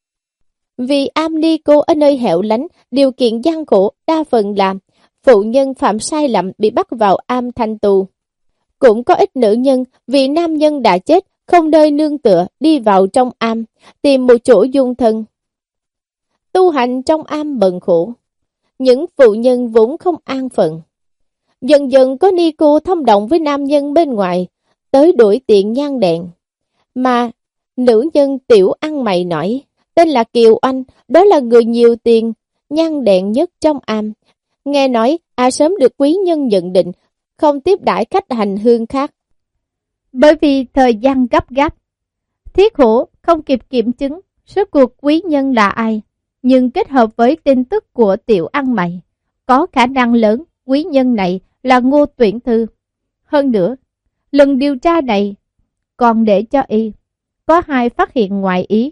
Vì Amnico ở nơi hẻo lánh, điều kiện gian khổ đa phần làm phụ nhân phạm sai lầm bị bắt vào am thanh tù. Cũng có ít nữ nhân vì nam nhân đã chết, không nơi nương tựa, đi vào trong am, tìm một chỗ dung thân. Tu hành trong am bận khổ, những phụ nhân vốn không an phận. Dần dần có ni cô thông động với nam nhân bên ngoài, tới đuổi tiện nhan đèn. Mà nữ nhân tiểu ăn mày nổi, tên là Kiều Anh, đó là người nhiều tiền, nhan đèn nhất trong am. Nghe nói, à sớm được quý nhân nhận định, không tiếp đãi khách hành hương khác. Bởi vì thời gian gấp gáp, Thiết Hữu không kịp kiểm chứng số cuộc quý nhân là ai, nhưng kết hợp với tin tức của tiểu ăn mày, có khả năng lớn quý nhân này là Ngô Tuyển Thư. Hơn nữa, lần điều tra này còn để cho y có hai phát hiện ngoài ý.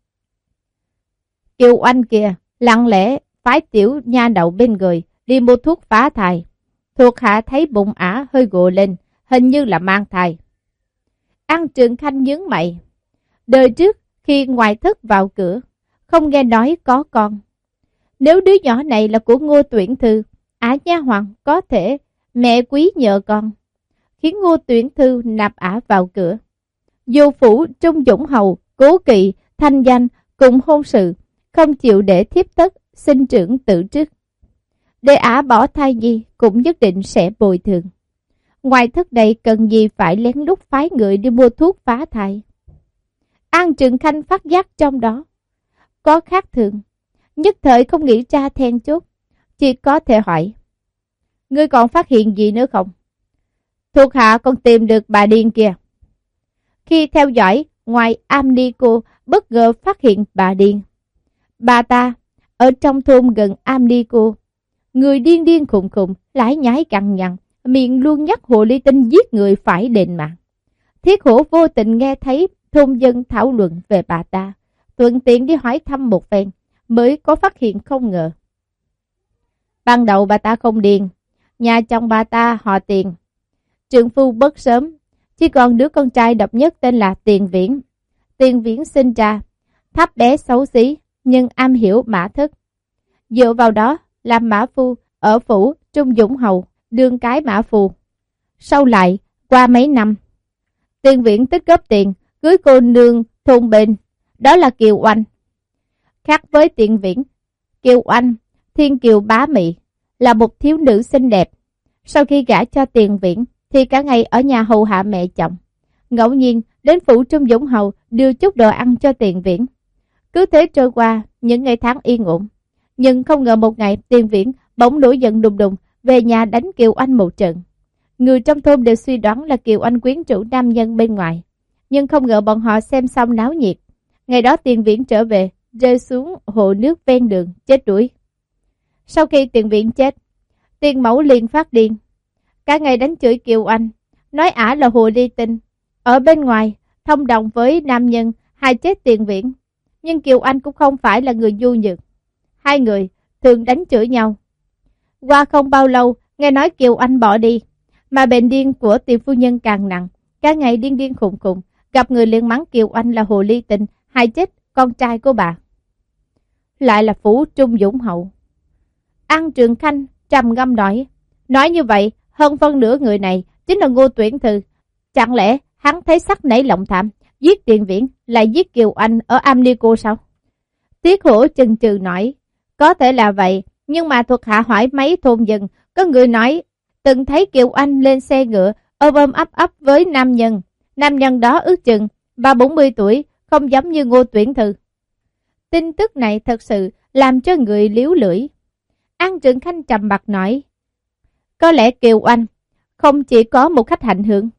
Kiều Anh kìa, lặng lẽ phái tiểu nha đậu bên người đi mua thuốc phá thai. Thuộc hạ thấy bụng ả hơi gồ lên, hình như là mang thai. An Trường Khanh nhướng mày. Đời trước khi ngoại thất vào cửa, không nghe nói có con. Nếu đứa nhỏ này là của Ngô Tuyển Thư, ả nha hoàng có thể mẹ quý nhờ con, khiến Ngô Tuyển Thư nạp ả vào cửa. Dù phủ Trung Dũng Hầu, cố kỵ, thanh danh cùng hôn sự, không chịu để thiếp thất sinh trưởng tự trước. Để ả bỏ thai nhi cũng nhất định sẽ bồi thường. Ngoài thất đây cần gì phải lén lút phái người đi mua thuốc phá thai. An Trường Khanh phát giác trong đó có khác thường, nhất thời không nghĩ ra then chốt, chỉ có thể hỏi, ngươi còn phát hiện gì nữa không? Thuộc hạ còn tìm được bà điên kia. Khi theo dõi, ngoài Amnico bất ngờ phát hiện bà điên. Bà ta ở trong thôn gần Amnico, người điên điên khùng khùng, lải nhái cằn nhằn, miệng luôn nhắc hồ ly tinh giết người phải đền mạng. Thiết Hữu vô tình nghe thấy thôn dân thảo luận về bà ta, thuận tiện đi hỏi thăm một phen, mới có phát hiện không ngờ. Ban đầu bà ta không điên, nhà chồng bà ta họ Tiền, trượng phu bất sớm, chỉ còn đứa con trai độc nhất tên là Tiền Viễn. Tiền Viễn sinh ra thấp bé xấu xí, nhưng am hiểu mã thức. Dựa vào đó làm mã phu ở phủ Trung Dũng Hầu, đương cái mã phu. Sau lại, qua mấy năm, Tiền Viễn tích góp tiền, cưới cô nương thôn bên, đó là Kiều Oanh. Khác với Tiền Viễn, Kiều Oanh, thiên kiều bá mị, là một thiếu nữ xinh đẹp. Sau khi gả cho Tiền Viễn, thì cả ngày ở nhà hầu hạ mẹ chồng. Ngẫu nhiên, đến phủ Trung Dũng Hầu đưa chút đồ ăn cho Tiền Viễn. Cứ thế trôi qua những ngày tháng yên ổn. Nhưng không ngờ một ngày Tiền Viễn bỗng nổi giận đùng đùng về nhà đánh Kiều Oanh một trận. Người trong thôn đều suy đoán là Kiều Oanh quyến rũ nam nhân bên ngoài. Nhưng không ngờ bọn họ xem xong náo nhiệt. Ngày đó Tiền Viễn trở về, rơi xuống hồ nước ven đường, chết đuối. Sau khi Tiền Viễn chết, Tiền Mẫu liền phát điên. Cả ngày đánh chửi Kiều Oanh, nói ả là hồ ly tinh. Ở bên ngoài, thông đồng với nam nhân, hại chết Tiền Viễn. Nhưng Kiều Oanh cũng không phải là người nhu nhược. Hai người thường đánh chửi nhau. Qua không bao lâu, nghe nói Kiều Oanh bỏ đi. Mà bệnh điên của Tiền phu nhân càng nặng. Cả ngày điên điên khùng khùng. Gặp người liền mắng Kiều Oanh là hồ ly tinh, hại chết con trai của bà. Lại là phủ Trung Dũng Hậu. An Trường Khanh trầm ngâm nói. Nói như vậy, hơn phân nửa người này chính là Ngô Tuyển Thư. Chẳng lẽ hắn thấy sắc nảy lòng tham, giết Tiền Viễn, lại giết Kiều Oanh ở Am Ni Cô sao? Tiết Hổ chần chừ nói. Có thể là vậy, nhưng mà thuộc hạ hỏi mấy thôn dân, có người nói từng thấy Kiều Oanh lên xe ngựa, ôm ôm ấp ấp với nam nhân. Nam nhân đó ước chừng ba bốn mươi tuổi, không giống như Ngô Tuyển Thư. Tin tức này thật sự làm cho người liếu lưỡi. An Trường Khanh trầm mặt nói. Có lẽ Kiều Oanh không chỉ có một khách hành hưởng.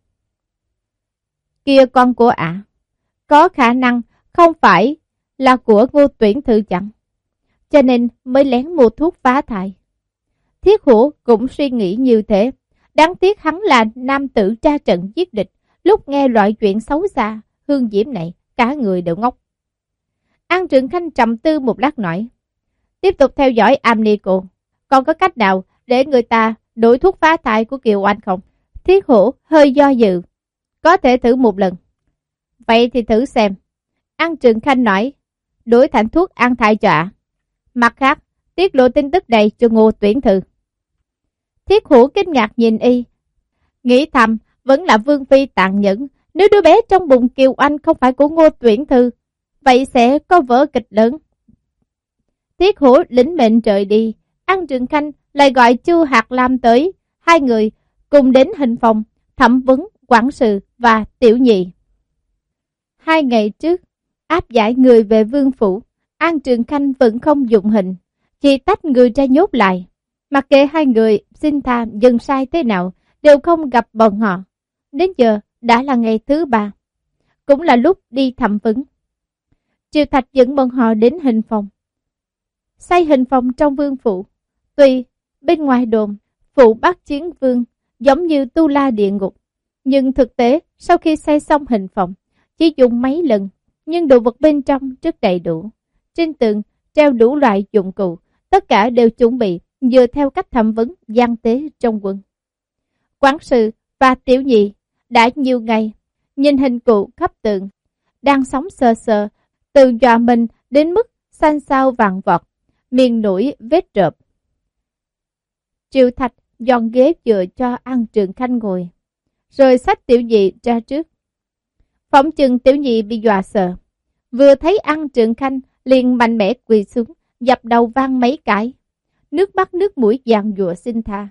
Kia con của ả, có khả năng không phải là của Ngô Tuyển Thư chẳng. Cho nên mới lén mua thuốc phá thai. Thiết Hổ cũng suy nghĩ như thế. Đáng tiếc hắn là nam tử tra trận giết địch. Lúc nghe loại chuyện xấu xa, hương diễm này, cả người đều ngốc. An Trường Khanh trầm tư một lát nói. Tiếp tục theo dõi Am Ni Cô. Còn có cách nào để người ta đổi thuốc phá thai của Kiều Oanh không? Thiết Hổ hơi do dự. Có thể thử một lần. Vậy thì thử xem. An Trường Khanh nói. Đổi thành thuốc an thai cho ả. Mặt khác, tiết lộ tin tức này cho Ngô Tuyển Thư. Thiết Hổ kinh ngạc nhìn y. Nghĩ thầm, vẫn là Vương Phi tàn nhẫn. Nếu đứa bé trong bụng Kiều Oanh không phải của Ngô Tuyển Thư, vậy sẽ có vở kịch lớn. Thiết Hổ lĩnh mệnh rời đi. An Trường Khanh lại gọi Chu Hạt Lam tới. Hai người cùng đến hình phòng thẩm vấn quản sự và tiểu nhị. Hai ngày trước, áp giải người về vương phủ, An Trường Khanh vẫn không dụng hình, chỉ tách người ra nhốt lại. Mặc kệ hai người xin tha dần sai thế nào, đều không gặp bọn họ. Đến giờ đã là ngày thứ ba, cũng là lúc đi thẩm vấn. Triều Thạch dẫn bọn họ đến hình phòng. Xây hình phòng trong vương phủ. Tuy bên ngoài đồn, phủ Bắc Chiến Vương giống như Tu La địa ngục, nhưng thực tế sau khi xây xong hình phòng, chỉ dùng mấy lần, nhưng đồ vật bên trong rất đầy đủ. Trên tường treo đủ loại dụng cụ, tất cả đều chuẩn bị dựa theo cách thẩm vấn gian tế trong quân. Quản sự và tiểu nhị đã nhiều ngày nhìn hình cụ khắp tường, đang sống sờ sờ, từ dọa mình đến mức xanh xao vàng vọt, miệng nổi vết rợp. Triều Thạch dọn ghế dựa cho An Trường Khanh ngồi, rồi xách tiểu nhị ra trước. Phỏng chừng tiểu nhị bị dọa sợ, vừa thấy An Trường Khanh liền mạnh mẽ quỳ xuống, dập đầu vang mấy cái, nước mắt nước mũi giàn giụa xin tha.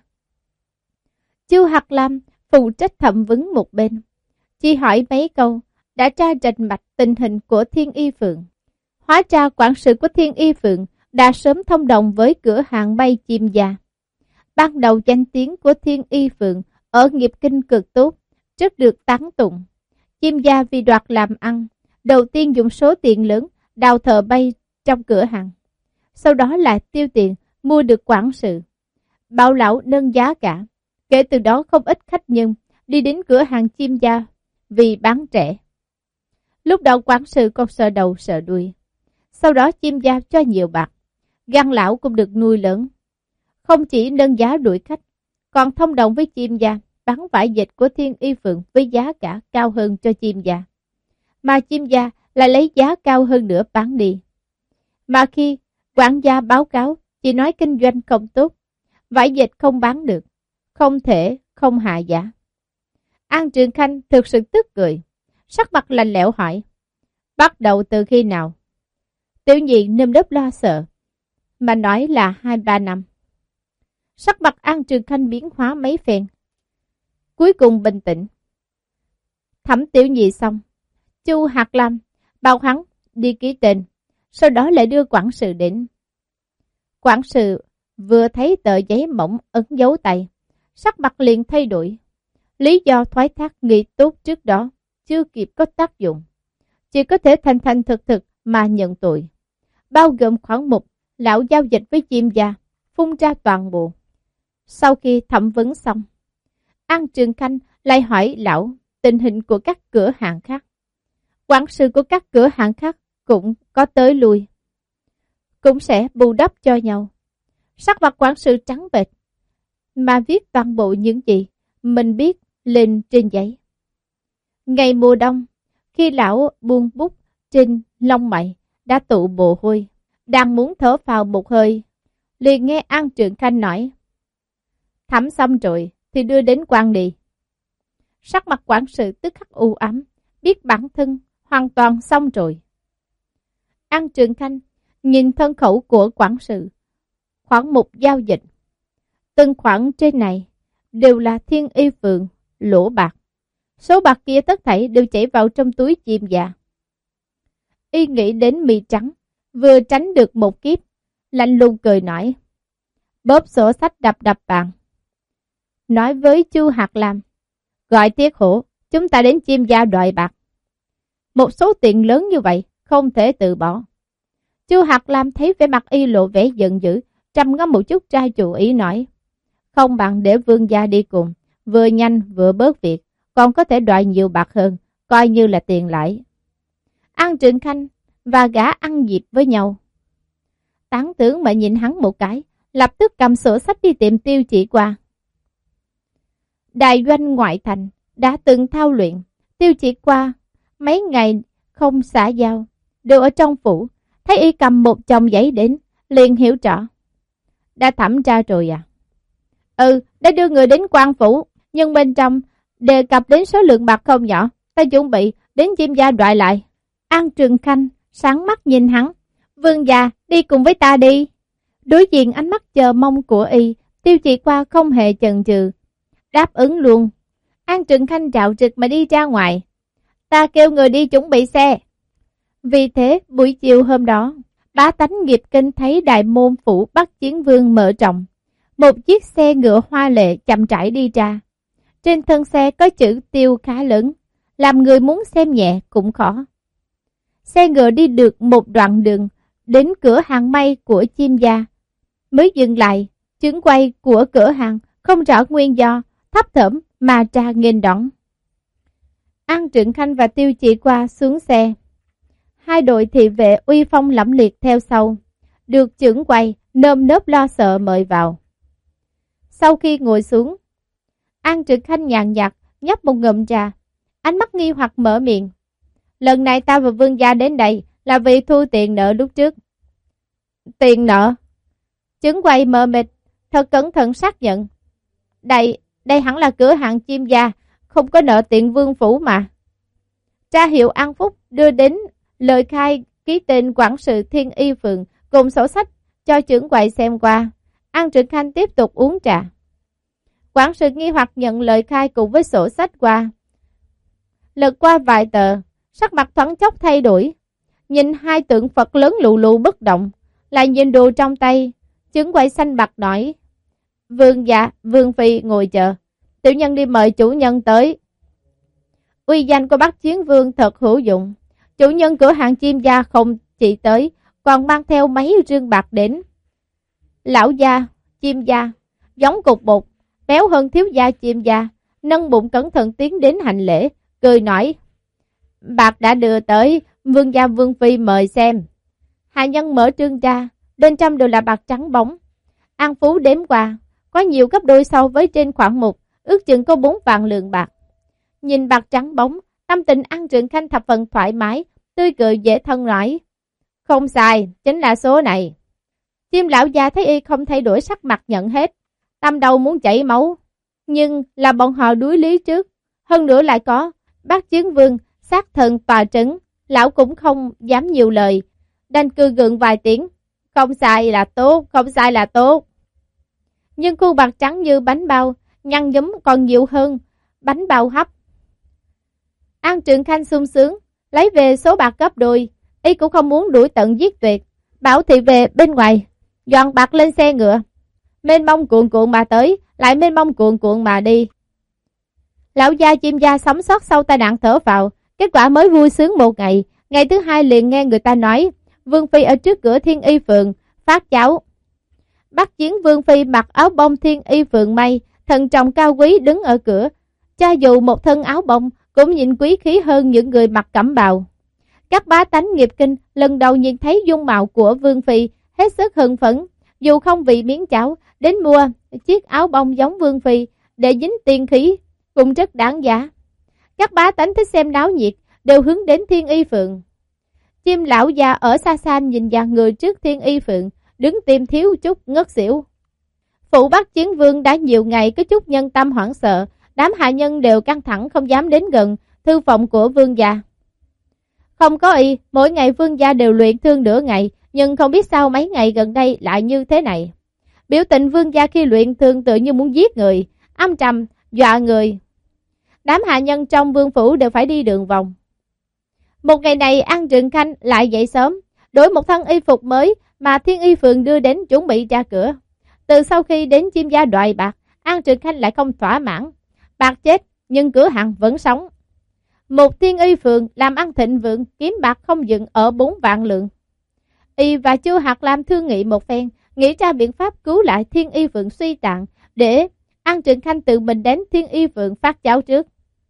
Chu Hạt Lam phụ trách thẩm vấn một bên, chỉ hỏi mấy câu đã tra rành mạch tình hình của Thiên Y Phượng. Hóa ra quản sự của Thiên Y Phượng đã sớm thông đồng với cửa hàng may chim gia. Ban đầu danh tiếng của Thiên Y Phượng ở nghiệp kinh cực tốt, rất được tán tụng. Chim gia vì đoạt làm ăn, đầu tiên dùng số tiền lớn đào thợ bay trong cửa hàng. Sau đó lại tiêu tiền mua được quản sự. Bảo lão nâng giá cả. Kể từ đó không ít khách nhân đi đến cửa hàng chim gia vì bán rẻ. Lúc đầu quản sự còn sợ đầu sợ đuôi. Sau đó chim gia cho nhiều bạc. Gan lão cũng được nuôi lớn. Không chỉ nâng giá đuổi khách, còn thông đồng với chim gia bán vải dệt của Thiên Y Phượng với giá cả cao hơn cho chim gia. Mà chim gia lại lấy giá cao hơn nữa bán đi. Mà khi quản gia báo cáo chỉ nói kinh doanh không tốt, vải dệt không bán được, không thể không hạ giá. An Trường Khanh thực sự tức cười, sắc mặt lạnh lẽo hỏi, bắt đầu từ khi nào? Tiểu nhị nơm nớp lo sợ, mà nói là hai ba năm. Sắc mặt An Trường Khanh biến hóa mấy phen, cuối cùng bình tĩnh. Thẩm tiểu nhị xong, Chu Hạc Lam bảo hắn đi ký tên, sau đó lại đưa quản sự đến. Quản sự vừa thấy tờ giấy mỏng ấn dấu tay, sắc mặt liền thay đổi. Lý do thoái thác nghị tốt trước đó chưa kịp có tác dụng, chỉ có thể thành thành thực thực mà nhận tội, bao gồm khoản mục lão giao dịch với Diêm gia, phun ra toàn bộ. Sau khi thẩm vấn xong, An Trường Khanh lại hỏi lão tình hình của các cửa hàng khác. Quản sự của các cửa hàng khác cũng có tới lui, cũng sẽ bù đắp cho nhau. Sắc mặt quản sự trắng bệch, mà viết toàn bộ những gì mình biết lên trên giấy. Ngày mùa đông, khi lão buông bút trên lông mày đã tụ mồ hôi, đang muốn thở phào một hơi, liền nghe An Trường Khanh nói, thẩm xong rồi thì đưa đến quan đi. Sắc mặt quản sự tức khắc u ám, biết bản thân hoàn toàn xong rồi. An Trường Khanh nhìn thân khẩu của quản sự, khoản mục giao dịch. Từng khoản trên này đều là thiên y phượng, lỗ bạc. Số bạc kia tất thảy đều chảy vào trong túi Diêm gia. Y nghĩ đến mì trắng, vừa tránh được một kiếp, lạnh lùng cười nói, bóp sổ sách đập đập bàn. Nói với Chu Hạc Lam, gọi Tiết Hổ, chúng ta đến Diêm gia đòi bạc. Một số tiền lớn như vậy, không thể từ bỏ. Chu Hạc Lam thấy vẻ mặt Y lộ vẻ giận dữ, trầm ngâm một chút ra chủ ý nói, không bằng để Vương gia đi cùng, vừa nhanh vừa bớt việc, còn có thể đòi nhiều bạc hơn, coi như là tiền lãi. An Trường Khanh và gã ăn dịp với nhau. Tán tướng mà nhìn hắn một cái, lập tức cầm sổ sách đi tìm Tiêu Chỉ Qua. Đại doanh ngoại thành đã từng thao luyện, Tiêu Chỉ Qua mấy ngày không xã giao, đều ở trong phủ, thấy Y cầm một chồng giấy đến, liền hiểu rõ. Đã thẩm tra rồi à? Ừ, đã đưa người đến quan phủ, nhưng bên trong đề cập đến số lượng bạc không nhỏ, ta chuẩn bị đến Diêm gia đoại lại. An Trường Khanh sáng mắt nhìn hắn, Vương gia đi cùng với ta đi. Đối diện ánh mắt chờ mong của Y, Tiêu Chỉ Qua không hề chần chừ, đáp ứng luôn. An Trường Khanh rạo rực mà đi ra ngoài, ta kêu người đi chuẩn bị xe. Vì thế buổi chiều hôm đó, bá tánh nghiệp kinh thấy đại môn phủ Bắc Chiến Vương mở rộng, một chiếc xe ngựa hoa lệ chậm rãi đi ra. Trên thân xe có chữ Tiêu khá lớn, làm người muốn xem nhẹ cũng khó. Xe ngựa đi được một đoạn đường, đến cửa hàng may của Diêm gia, mới dừng lại. Chứng quay của cửa hàng không rõ nguyên do, thấp thởm mà ra nghênh đón. An Trường Khanh và Tiêu Chỉ Qua xuống xe. Hai đội thị vệ uy phong lẫm liệt theo sau, được trưởng quay nơm nớp lo sợ mời vào. Sau khi ngồi xuống, An Trường Khanh nhàn nhạt nhấp một ngụm trà, ánh mắt nghi hoặc mở miệng. Lần này ta và Vương gia đến đây là vì thu tiền nợ lúc trước. Tiền nợ? Chứng quay mờ mịt, thật cẩn thận xác nhận. Đây, đây hẳn là cửa hàng Diêm gia, không có nợ tiền Vương phủ mà. Tra hiệu An Phúc đưa đến lời khai ký tên quản sự Thiên Y Phường cùng sổ sách cho trưởng quầy xem qua. An Trường Khanh tiếp tục uống trà. Quản sự nghi hoặc nhận lời khai cùng với sổ sách qua. Lật qua vài tờ, sắc mặt thoáng chốc thay đổi. Nhìn hai tượng Phật lớn lù lù bất động, lại nhìn đồ trong tay. Chứng quầy xanh bạc nói, Vương dạ, Vương phi ngồi chờ, tiểu nhân đi mời chủ nhân tới. Uy danh của Bắc Chiến Vương thật hữu dụng. Chủ nhân cửa hàng Diêm gia không chỉ tới, còn mang theo mấy rương bạc đến. Lão gia Diêm gia giống cục bột, béo hơn thiếu gia Diêm gia, nâng bụng cẩn thận tiến đến hành lễ, cười nói, bạc đã đưa tới, Vương gia Vương phi mời xem. Hạ nhân mở trương ra, bên trong đều là bạc trắng bóng. An Phú đếm qua, có nhiều gấp đôi so với trên khoản mục, ước chừng có bốn vạn lượng bạc. Nhìn bạc trắng bóng, tâm tình An Trường Khanh thập phần thoải mái, tươi cười dễ thân nói, không sai, chính là số này. Diêm lão gia thấy Y không thay đổi sắc mặt nhận hết, tâm đầu muốn chảy máu, nhưng là bọn họ đuối lý trước, Hơn nữa lại có Bác Chiến Vương sát thần tòa trấn, lão cũng không dám nhiều lời, đành cười gượng vài tiếng. Không sai là tốt, không sai là tốt. Nhưng khuôn mặt trắng như bánh bao, nhăn nhúm còn nhiều hơn bánh bao hấp. An Trường Khanh sung sướng, lấy về số bạc gấp đôi, y cũng không muốn đuổi tận giết tuyệt. Bảo thị về bên ngoài, dọn bạc lên xe ngựa, mênh mông cuộn cuộn mà tới, lại mênh mông cuộn cuộn mà đi. Lão gia chim gia sống sót sau tai nạn thở vào, kết quả mới vui sướng một ngày, ngày thứ hai liền nghe người ta nói, Vương Phi ở trước cửa Thiên Y Phượng, phát cháu. Bắc Chiến Vương Phi mặc áo bông Thiên Y Phượng mây, thần trọng cao quý đứng ở cửa, cho dù một thân áo bông cũng nhìn quý khí hơn những người mặc cẩm bào. Các bá tánh nghiệp kinh lần đầu nhìn thấy dung mạo của Vương Phi, hết sức hưng phấn, dù không vì miếng cháo, đến mua chiếc áo bông giống Vương Phi để dính tiên khí, cũng rất đáng giá. Các bá tánh thích xem náo nhiệt, đều hướng đến Thiên Y Phượng. Chim lão già ở xa xa nhìn dàn người trước Thiên Y Phượng, đứng tìm thiếu chút ngất xỉu. Phụ Bắc Chiến Vương đã nhiều ngày có chút nhân tâm hoảng sợ, đám hạ nhân đều căng thẳng không dám đến gần thư phòng của vương gia. Không có y, mỗi ngày vương gia đều luyện thương nửa ngày, nhưng không biết sao mấy ngày gần đây lại như thế này. Biểu tình vương gia khi luyện thương tự như muốn giết người, âm trầm, dọa người. Đám hạ nhân trong vương phủ đều phải đi đường vòng. Một ngày này An Trường Khanh lại dậy sớm, đổi một thân y phục mới mà Thiên Y Phượng đưa đến chuẩn bị ra cửa. Từ sau khi đến Chim gia đoại bạc, An Trường Khanh lại không thỏa mãn. Bạc chết, nhưng cửa hàng vẫn sống. Một Thiên Y Phượng làm ăn thịnh vượng, kiếm bạc không dừng ở bốn vạn lượng. Y và Chu Hạc làm thương nghị một phen, nghĩ ra biện pháp cứu lại Thiên Y Phượng suy tạng, để An Trường Khanh tự mình đến Thiên Y Phượng phát cháo trước.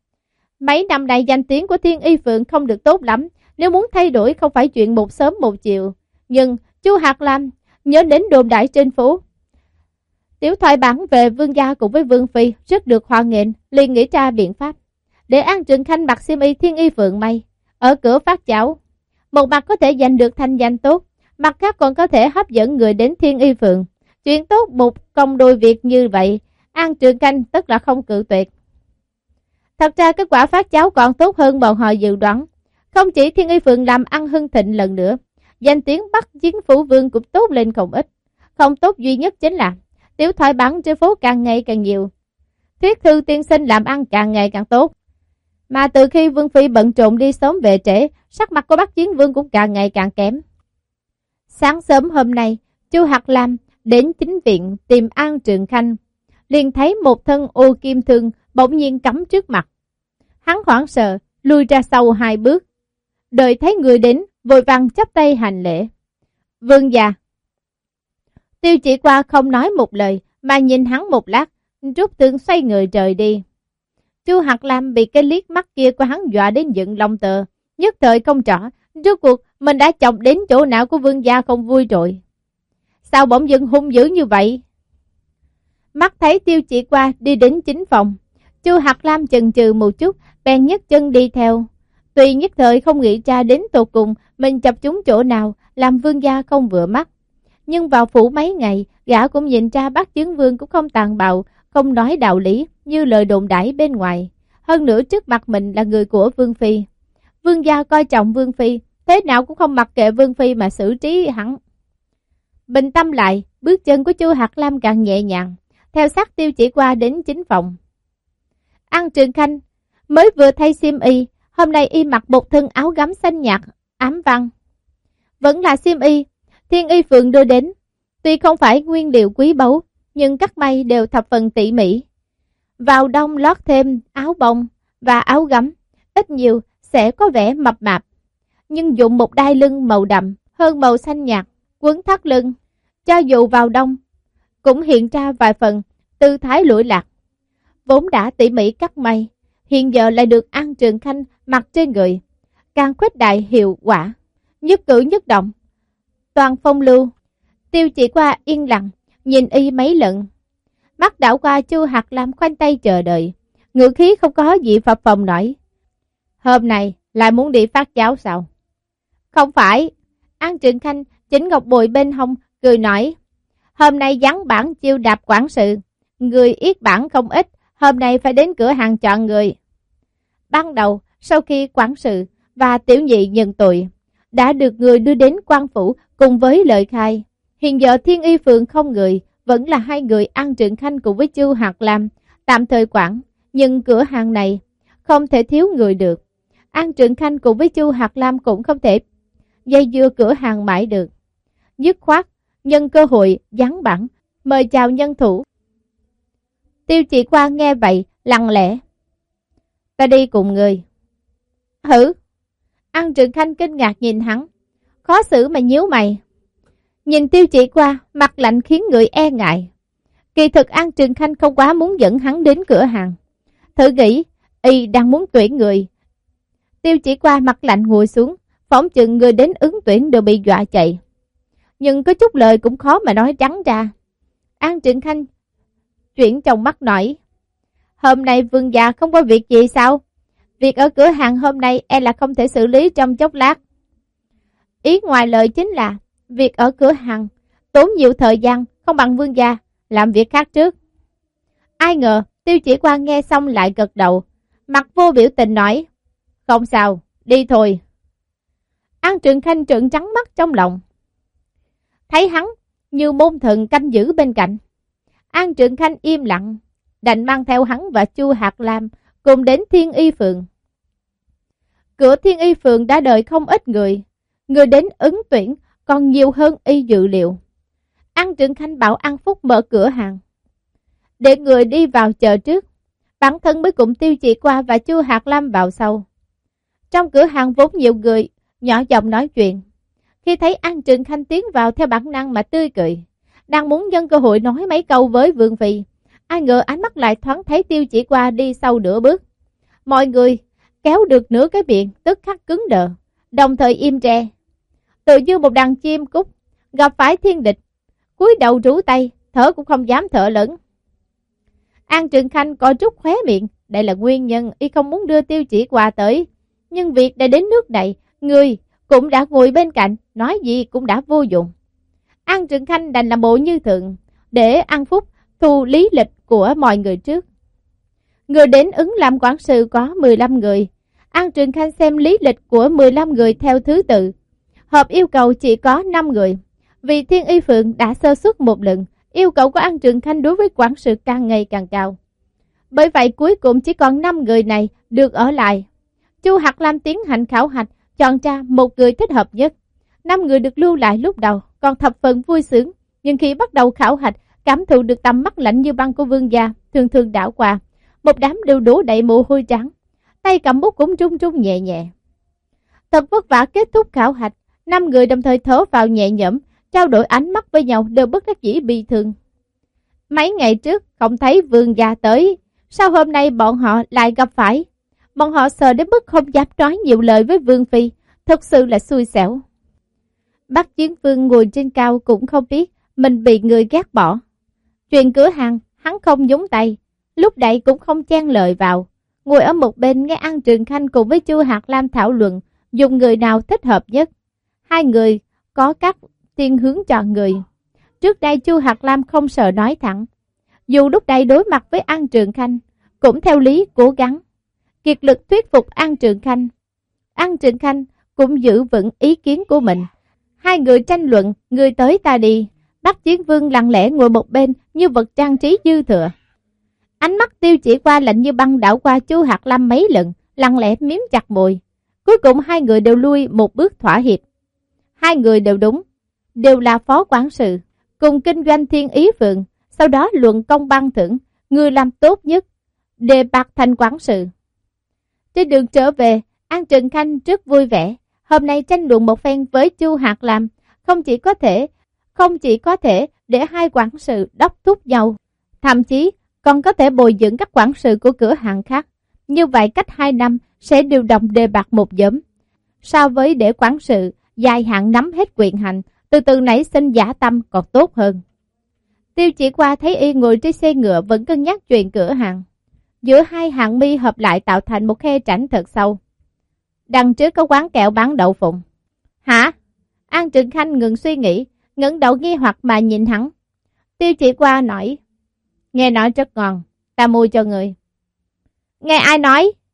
Mấy năm nay danh tiếng của Thiên Y Phượng không được tốt lắm, nếu muốn thay đổi không phải chuyện một sớm một chiều. Nhưng Chu Hạc Lam nhớ đến đồn đại trên phố, tiểu thoại bản về vương gia cùng với vương phi rất được hoan nghênh, liền nghĩ ra biện pháp để An Trường Khanh mặc xiêm y Thiên Y Phượng mây ở cửa phát cháo. Một mặt có thể giành được thanh danh tốt, mặt khác còn có thể hấp dẫn người đến Thiên Y Phượng. Chuyện tốt một công đôi việc như vậy, An Trường Khanh tất là không cự tuyệt. Thật ra kết quả phát cháo còn tốt hơn bọn họ dự đoán. Không chỉ Thiên Y Phượng làm ăn hưng thịnh lần nữa, danh tiếng Bắc Chiến Phủ Vương cũng tốt lên không ít. Không tốt duy nhất chính là tiểu thoại bản trên phố càng ngày càng nhiều, thuyết thư tiên sinh làm ăn càng ngày càng tốt. Mà từ khi Vương Phi bận trộn đi sớm về trễ, sắc mặt của Bắc Chiến Vương cũng càng ngày càng kém. Sáng sớm hôm nay, Chu Hạc Lam đến chính viện tìm An Trường Khanh, liền thấy một thân ô kim thương bỗng nhiên cắm trước mặt. Hắn hoảng sợ, lùi ra sau hai bước. Đợi thấy người đến, vội vàng chắp tay hành lễ. Vương gia. Tiêu Chỉ Qua không nói một lời, mà nhìn hắn một lát, rút thương xoay người rời đi. Chu Hạc Lam bị cái liếc mắt kia của hắn dọa đến dựng lòng tờ, nhất thời không rõ, rốt cuộc mình đã chọc đến chỗ nào của vương gia không vui rồi. Sao bỗng dưng hung dữ như vậy? Mắt thấy Tiêu Chỉ Qua đi đến chính phòng, Chu Hạc Lam chần chừ một chút, bèn nhấc chân đi theo. Tuy nhất thời không nghĩ ra đến tột cùng mình chọc trúng chỗ nào làm vương gia không vừa mắt, nhưng vào phủ mấy ngày, gã cũng nhìn ra Bắc Chiến Vương cũng không tàn bạo, không nói đạo lý như lời đồn đãi bên ngoài. Hơn nữa trước mặt mình là người của Vương Phi. Vương gia coi trọng Vương Phi, thế nào cũng không mặc kệ Vương Phi mà xử trí hắn. Bình tâm lại, bước chân của Chu Hạc Lam càng nhẹ nhàng, theo sát Tiêu Chỉ Qua đến chính phòng. An Trường Khanh mới vừa thay xiêm y, hôm nay y mặc một thân áo gấm xanh nhạt, ám văn. Vẫn là xiêm y Thiên Y Phượng đưa đến, tuy không phải nguyên liệu quý báu, nhưng các may đều thập phần tỉ mỉ. Vào đông lót thêm áo bông và áo gấm, ít nhiều sẽ có vẻ mập mạp, nhưng dùng một đai lưng màu đậm hơn màu xanh nhạt, quấn thắt lưng, cho dù vào đông cũng hiện ra vài phần tư thái lỗi lạc. Vốn đã tỉ mỉ cắt may, hiện giờ lại được An Trường Khanh mặc trên người, càng khuếch đại hiệu quả, nhất cử nhất động toàn phong lưu. Tiêu Chỉ Qua yên lặng nhìn y mấy lần, mắt đảo qua Chu Hạc Lam khoanh tay chờ đợi, ngữ khí không có gì phập phồng nổi. Hôm nay lại muốn đi phát cháo sao? Không phải. An Trường Khanh chỉnh ngọc bội bên hông cười nói, hôm nay vắng bản chiêu đạp quản sự, người yết bản không ít, hôm nay phải đến cửa hàng chọn người. ban đầu sau khi quản sự và tiểu nhị nhận tội, đã được người đưa đến quan phủ cùng với lời khai. Hiện giờ Thiên Y Phường không người, vẫn là hai người An Trượng Khanh cùng với Chu Hạc Lam tạm thời quản, nhưng cửa hàng này không thể thiếu người được. An Trượng Khanh cùng với Chu Hạc Lam cũng không thể dây dưa cửa hàng mãi được. Dứt khoát, nhân cơ hội giáng bản, mời chào nhân thủ. Tiêu Chỉ Qua nghe vậy, lặng lẽ. Ta đi cùng người. Hử? An Trượng Khanh kinh ngạc nhìn hắn, khó xử mà nhíu mày. Nhìn Tiêu Chỉ Qua, mặt lạnh khiến người e ngại. Kỳ thực An Trượng Khanh không quá muốn dẫn hắn đến cửa hàng. Thử nghĩ, y đang muốn tuyển người. Tiêu Chỉ Qua mặt lạnh ngồi xuống, phỏng chừng người đến ứng tuyển đều bị dọa chạy. Nhưng có chút lời cũng khó mà nói trắng ra. An Trượng Khanh chuyển trong mắt nói, hôm nay vương gia không có việc gì sao? Việc ở cửa hàng hôm nay e là không thể xử lý trong chốc lát. Ý ngoài lời chính là, việc ở cửa hàng tốn nhiều thời gian, không bằng vương gia làm việc khác trước. Ai ngờ, Tiêu Chỉ Qua nghe xong lại gật đầu, mặt vô biểu tình nói, không sao, đi thôi. An Trượng Khanh trợn trắng mắt trong lòng. Thấy hắn như môn thần canh giữ bên cạnh, An Trượng Khanh im lặng, đành mang theo hắn và Chu Hạc Lam cùng đến Thiên Y Phường. Cửa Thiên Y Phường đã đợi không ít người, người đến ứng tuyển còn nhiều hơn y dự liệu. An Trượng Khanh bảo An Phúc mở cửa hàng, để người đi vào chờ trước, bản thân mới cùng Tiêu Chỉ Qua và Chu Hạc Lam vào sau. Trong cửa hàng vốn nhiều người nhỏ giọng nói chuyện. Khi thấy An Trượng Khanh tiến vào theo bản năng mà tươi cười, đang muốn nhân cơ hội nói mấy câu với Vương Phi, ai ngờ ánh mắt lại thoáng thấy Tiêu Chỉ Qua đi sau nửa bước. Mọi người kéo được nửa cái miệng tức khắc cứng đờ, đồng thời im tre, tự như một đàn chim cút gặp phải thiên địch, cúi đầu rũ tay, thở cũng không dám thở lớn. An Trượng Khanh có chút khóe miệng, đây là nguyên nhân y không muốn đưa Tiêu Chỉ Qua tới. Nhưng việc đã đến nước này, người cũng đã ngồi bên cạnh, nói gì cũng đã vô dụng. An Trượng Khanh đành làm bộ như thường, để An Phúc thu lý lịch của mọi người trước. Người đến ứng làm quản sự có mười lăm người. An Trượng Khanh xem lý lịch của mười lăm người theo thứ tự. Hợp yêu cầu chỉ có năm người. Vì Thiên Y Phượng đã sơ suất một lần, yêu cầu của An Trượng Khanh đối với quản sự càng ngày càng cao. Bởi vậy cuối cùng chỉ còn năm người này được ở lại. Chu Hạc Lam tiến hành khảo hạch, chọn ra một người thích hợp nhất. Năm người được lưu lại lúc đầu còn thập phần vui sướng, nhưng khi bắt đầu khảo hạch, cảm thụ được tầm mắt lạnh như băng của vương gia thường thường đảo qua, một đám đều đổ đầy mồ hôi trắng, tay cầm bút cũng run run nhẹ nhẹ. Thật vất vả kết thúc khảo hạch, năm người đồng thời thở vào nhẹ nhõm, trao đổi ánh mắt với nhau đều bất đắc dĩ bi thương. Mấy ngày trước không thấy vương gia tới, sao hôm nay bọn họ lại gặp phải? Bọn họ sợ đến mức không dám nói nhiều lời với Vương Phi, thật sự là xui xẻo. Bắc Chiến Vương ngồi trên cao cũng không biết mình bị người ghét bỏ. Chuyện cửa hàng, hắn không nhúng tay, lúc đẩy cũng không chen lời vào. Ngồi ở một bên nghe An Trượng Khanh cùng với Chu Hạc Lam thảo luận, dùng người nào thích hợp nhất. Hai người có các thiên hướng chọn người. Trước đây Chu Hạc Lam không sợ nói thẳng. Dù lúc đây đối mặt với An Trượng Khanh, cũng theo lý cố gắng kiệt lực thuyết phục An Trượng Khanh. An Trượng Khanh cũng giữ vững ý kiến của mình. Hai người tranh luận, người tới ta đi. Bắc Chiến Vương lặng lẽ ngồi một bên như vật trang trí dư thừa. Ánh mắt Tiêu Chỉ Qua lạnh như băng đảo qua Chu Hạc Lam mấy lần, lặng lẽ miếm chặt môi. Cuối cùng hai người đều lui một bước thỏa hiệp. Hai người đều đúng, đều là phó quản sự, cùng kinh doanh Thiên Y Phượng. Sau đó luận công ban thưởng, người làm tốt nhất đề bạt thành quản sự. Trên đường trở về, An Trượng Khanh rất vui vẻ. Hôm nay tranh luận một phen với Chu Hạc Lam, không chỉ có thể không chỉ có thể để hai quản sự đốc thúc nhau, thậm chí còn có thể bồi dưỡng các quản sự của cửa hàng khác. Như vậy cách hai năm sẽ điều động đề bạt một nhóm. So với để quản sự dài hạn nắm hết quyền hành, từ từ nảy sinh dã tâm còn tốt hơn. Tiêu Chỉ Qua thấy y ngồi trên xe ngựa vẫn cân nhắc chuyện cửa hàng. Giữa hai hàng mi hợp lại tạo thành một khe rãnh thật sâu. Đằng trước có quán kẹo bán đậu phụng. Hả? An Trượng Khanh ngừng suy nghĩ, ngẩng đầu nghi hoặc mà nhìn hắn. Tiêu Chỉ Qua nói, nghe nói rất ngon, ta mua cho người. Nghe ai nói?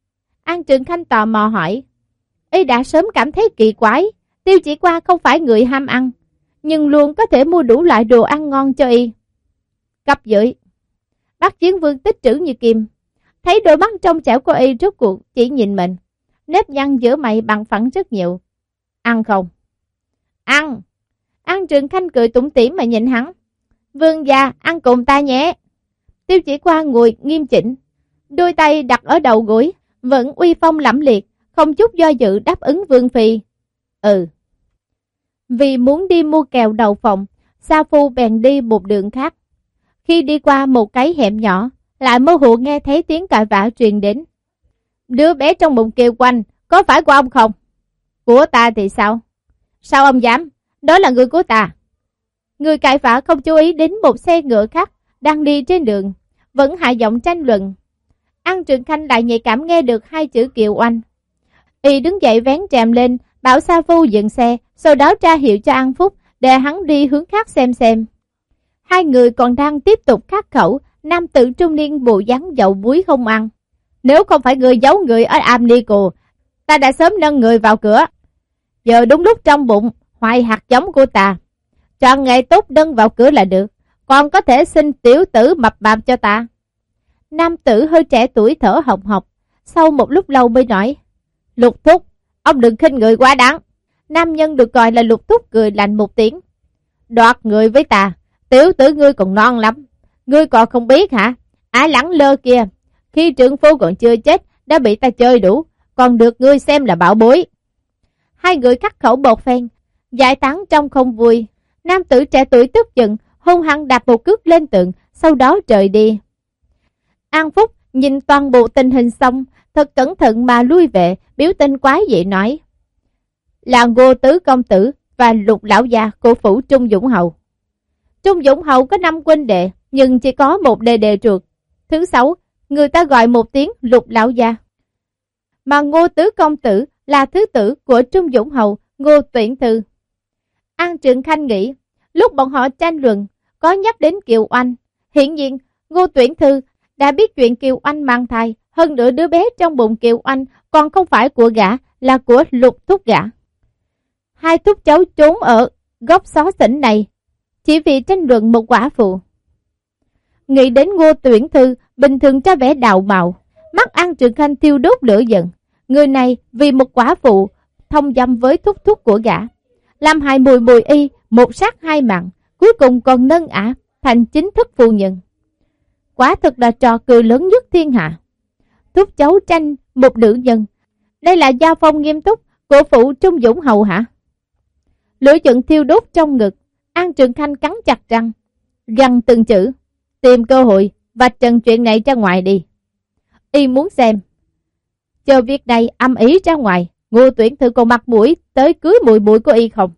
An Trường Khanh tò mò hỏi. Y đã sớm cảm thấy kỳ quái, Tiêu Chỉ Qua không phải người ham ăn, nhưng luôn có thể mua đủ loại đồ ăn ngon cho y. Cấp dưới. Bác Chiến Vương tích trữ như kim, thấy đôi mắt trong trẻo của y rốt cuộc chỉ nhìn mình, nếp nhăn giữa mày bằng phẳng rất nhiều. Ăn không? Ăn. An Trường Khanh cười tủm tỉm mà nhìn hắn. Vương gia, ăn cùng ta nhé. Tiêu Chỉ Qua ngồi nghiêm chỉnh, đôi tay đặt ở đầu gối, vẫn uy phong lẫm liệt, không chút do dự đáp ứng Vương phi. Ừ. Vì muốn đi mua kẹo đậu phộng, Sa Phu bèn đi một đường khác. Khi đi qua một cái hẻm nhỏ, lại mơ hồ nghe thấy tiếng cãi vã truyền đến. Đứa bé trong bụng Kiều Oanh có phải của ông không? Của ta thì sao? Sao ông dám? Đó là người của ta. Người cãi vã không chú ý đến một xe ngựa khác đang đi trên đường, vẫn hạ giọng tranh luận. An Trường Khanh lại nhạy cảm nghe được hai chữ Kiều Oanh. Y đứng dậy vén rèm lên, bảo Sa Phu dừng xe, sau đó tra hiệu cho An Phúc để hắn đi hướng khác xem xem. Hai người còn đang tiếp tục khát khẩu, nam tử trung niên bộ dáng dậu muối không ăn. Nếu không phải người giấu người ở Amnico, ta đã sớm nâng người vào cửa. Giờ đúng lúc trong bụng hoài hạt giống của ta, chọn ngày tốt nâng vào cửa là được, còn có thể xin tiểu tử mập mạp cho ta. Nam tử hơi trẻ tuổi thở hồng hộc, sau một lúc lâu mới nói. Lục Thúc, ông đừng khinh người quá đáng. Nam nhân được gọi là Lục Thúc cười lạnh một tiếng. Đoạt người với ta, tiểu tử ngươi còn non lắm. Ngươi còn không biết hả? Á lẳng lơ kia, khi trưởng phu còn chưa chết đã bị ta chơi đủ, còn được ngươi xem là bảo bối. Hai người cắt khẩu bột phen, giải tán trong không vui. Nam tử trẻ tuổi tức giận, hung hăng đạp một cước lên tường, sau đó rời đi. An Phúc nhìn toàn bộ tình hình xong, thật cẩn thận mà lui về, biểu tình quái dị nói. Là Ngô Tứ Công Tử và Lục Lão Gia của phủ Trung Dũng Hầu. Trung Dũng Hầu có năm huynh đệ, nhưng chỉ có một đệ đệ ruột. Thứ sáu, người ta gọi một tiếng Lục Lão Gia. Mà Ngô Tứ Công Tử là thứ tử của Trung Dũng Hầu, Ngô Tuyển Thư. An Trường Khanh nghĩ, lúc bọn họ tranh luận, có nhắc đến Kiều Oanh. Hiển nhiên, Ngô Tuyển Thư đã biết chuyện Kiều Oanh mang thai, hơn nữa đứa bé trong bụng Kiều Oanh còn không phải của gã, là của Lục Thúc gã. Hai thúc cháu trốn ở góc xó xỉnh này, chỉ vì tranh luận một quả phụ. Nghĩ đến Ngô Tuyển Thư, bình thường ra vẻ đào mạo, mắt An Trường Khanh thiêu đốt lửa giận. Người này vì một quả phụ thông dâm với thúc thúc của gã, làm hại mùi mùi y, một sát hai mạng, cuối cùng còn nâng ả thành chính thức phu nhân. Quả thực là trò cười lớn nhất thiên hạ. Thúc cháu tranh một nữ nhân, đây là gia phong nghiêm túc của phủ Trung Dũng Hầu hả? Lửa giận thiêu đốt trong ngực, An Trường Khanh cắn chặt răng, gằn từng chữ, tìm cơ hội vạch trần chuyện này ra ngoài đi. Y muốn xem, chờ việc này âm ý ra ngoài, Ngô Tuyển Thư còn mặt mũi tới cưới mùi mũi của y không?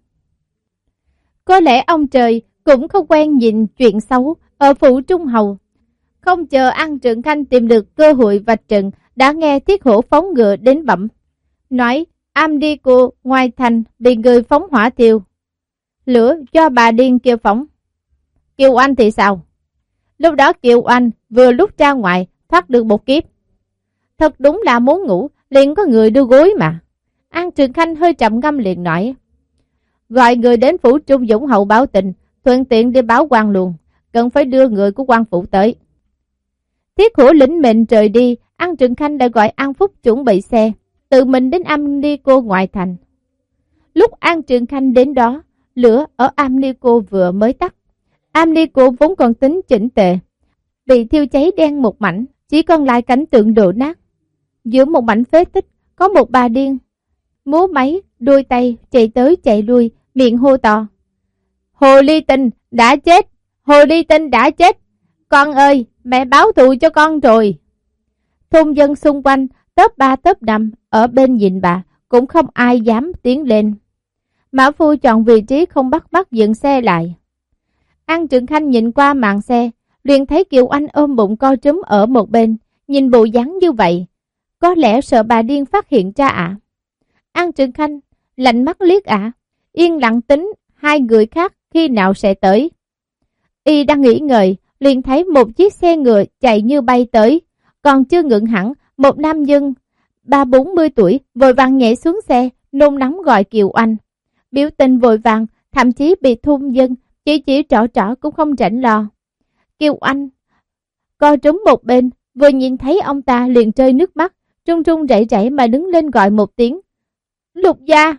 Có lẽ ông trời cũng không quen nhìn chuyện xấu ở phủ Trung Hầu. Không chờ An Trường Khanh tìm được cơ hội vạch trần, đã nghe Thiết Hổ phóng ngựa đến bẩm, nói Amnico ngoài thành bị người phóng hỏa thiêu, lửa do bà điên kia phóng. Kiều Oanh thì sao? Lúc đó Kiều Oanh vừa lúc ra ngoài thoát được một kiếp. Thật đúng là muốn ngủ liền có người đưa gối mà. An Trường Khanh hơi trầm ngâm liền nói, gọi người đến phủ Trung Dũng Hầu báo tình, thuận tiện đi báo quan luôn, cần phải đưa người của quan phủ tới. Thiết Hổ lĩnh mệnh rời đi. An Trường Khanh đã gọi An Phúc chuẩn bị xe, tự mình đến Amnico ngoại thành. Lúc An Trường Khanh đến đó, lửa ở Amnico vừa mới tắt. Amnico vốn còn tính chỉnh tề, bị thiêu cháy đen một mảnh, chỉ còn lại cảnh tượng đổ nát. Giữa một mảnh phế tích, có một bà điên, múa máy, đôi tay chạy tới chạy lui, miệng hô to. Hồ Ly Tinh đã chết! Hồ Ly Tinh đã chết! Con ơi, mẹ báo thù cho con rồi! Thôn dân xung quanh, tớp ba tớp năm, ở bên nhìn bà, cũng không ai dám tiến lên. Mã phu chọn vị trí không bắt bắt dừng xe lại. An Trường Khanh nhìn qua màn xe, liền thấy Kiều Oanh ôm bụng co trúm ở một bên, nhìn bộ dáng như vậy, có lẽ sợ bà điên phát hiện ra ả. An Trường Khanh lạnh mắt liếc ả, yên lặng tính hai người khác khi nào sẽ tới. Y đang nghĩ ngợi, liền thấy một chiếc xe ngựa chạy như bay tới, còn chưa ngừng hẳn, một nam nhân ba bốn mươi tuổi, vội vàng nhảy xuống xe, nôn nóng gọi Kiều Anh. Biểu tình vội vàng, thậm chí bị thôn dân chỉ chỉ trỏ trỏ cũng không rảnh lo. Kiều Anh co trúng một bên, vừa nhìn thấy ông ta liền rơi nước mắt, trung trung rẩy rẩy mà đứng lên gọi một tiếng. Lục gia!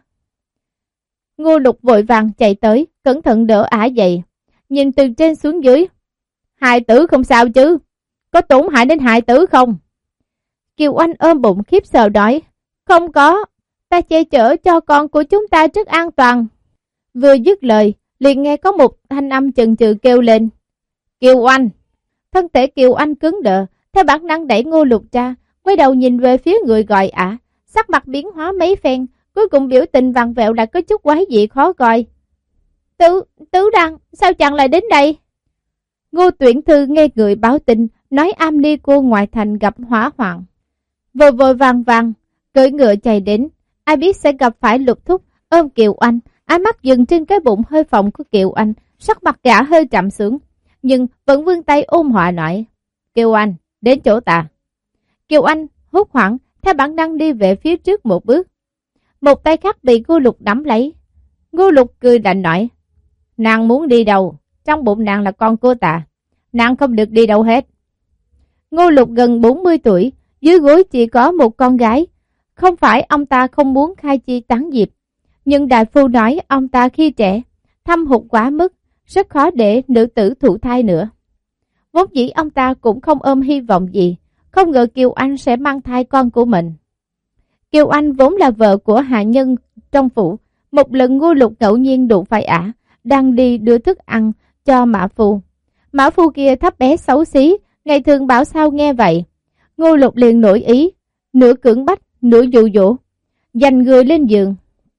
Ngô Lục vội vàng chạy tới, cẩn thận đỡ ả dậy, nhìn từ trên xuống dưới. Hài tử không sao chứ? Có tổn hại đến hài tử không? Kiều Anh ôm bụng khiếp sợ nói. Không có, ta che chở cho con của chúng ta rất an toàn. Vừa dứt lời, liền nghe có một thanh âm chần chừ kêu lên. Kiều Anh! Thân thể Kiều Anh cứng đờ, theo bản năng đẩy Ngô Lục ra, quay đầu nhìn về phía người gọi ả, sắc mặt biến hóa mấy phen, cuối cùng biểu tình vặn vẹo lại có chút quái dị khó coi. Tứ, Tứ Đăng, sao chàng lại đến đây? Ngô Tuyển Thư nghe người báo tin, nói am ni cô ngoại thành gặp hỏa hoạn. Vội vội vàng vàng, cưỡi ngựa chạy đến, ai biết sẽ gặp phải Lục thúc, ôm Kiều Anh, ánh mắt dừng trên cái bụng hơi phồng của Kiều Anh, sắc mặt gã hơi trầm xuống, nhưng vẫn vươn tay ôm họa nói. Kiều Anh, đến chỗ ta. Kiều Anh hốt hoảng, theo bản năng đi về phía trước một bước. Một tay khác bị Ngô Lục nắm lấy. Ngô Lục cười lạnh nói. Nàng muốn đi đâu? Trong bụng nàng là con của ta. Nàng không được đi đâu hết. Ngô Lục gần bốn mươi tuổi, dưới gối chỉ có một con gái. Không phải ông ta không muốn khai chi tán diệp, nhưng đại phu nói ông ta khi trẻ, thâm hụt quá mức, rất khó để nữ tử thụ thai nữa. Vốn dĩ ông ta cũng không ôm hy vọng gì, không ngờ Kiều Anh sẽ mang thai con của mình. Kiều Anh vốn là vợ của hạ nhân trong phủ. Một lần Ngô Lục ngẫu nhiên đụng phải ả, đang đi đưa thức ăn cho mã phu. Mã phu kia thấp bé xấu xí, ngày thường bảo sao nghe vậy. Ngô Lục liền nổi ý, nửa cưỡng bách, nửa dụ dỗ, dành người lên giường.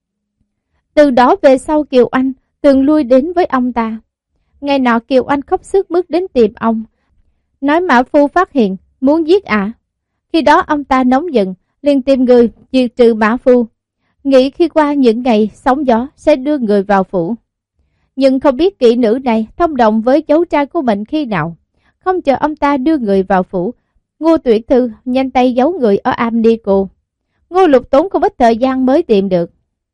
Từ đó về sau Kiều Anh thường lui đến với ông ta. Ngày nọ Kiều Anh khóc sức mướt đến tìm ông, nói mã phu phát hiện muốn giết ả. Khi đó ông ta nóng giận, liền tìm người diệt trừ mã phu, nghĩ khi qua những ngày sóng gió sẽ đưa người vào phủ. Nhưng không biết kỹ nữ này thông đồng với cháu trai của mình khi nào. Không chờ ông ta đưa người vào phủ, Ngô Tuyển Thư nhanh tay giấu người ở am ni cô. Ngô Lục tốn không ít thời gian mới tìm được.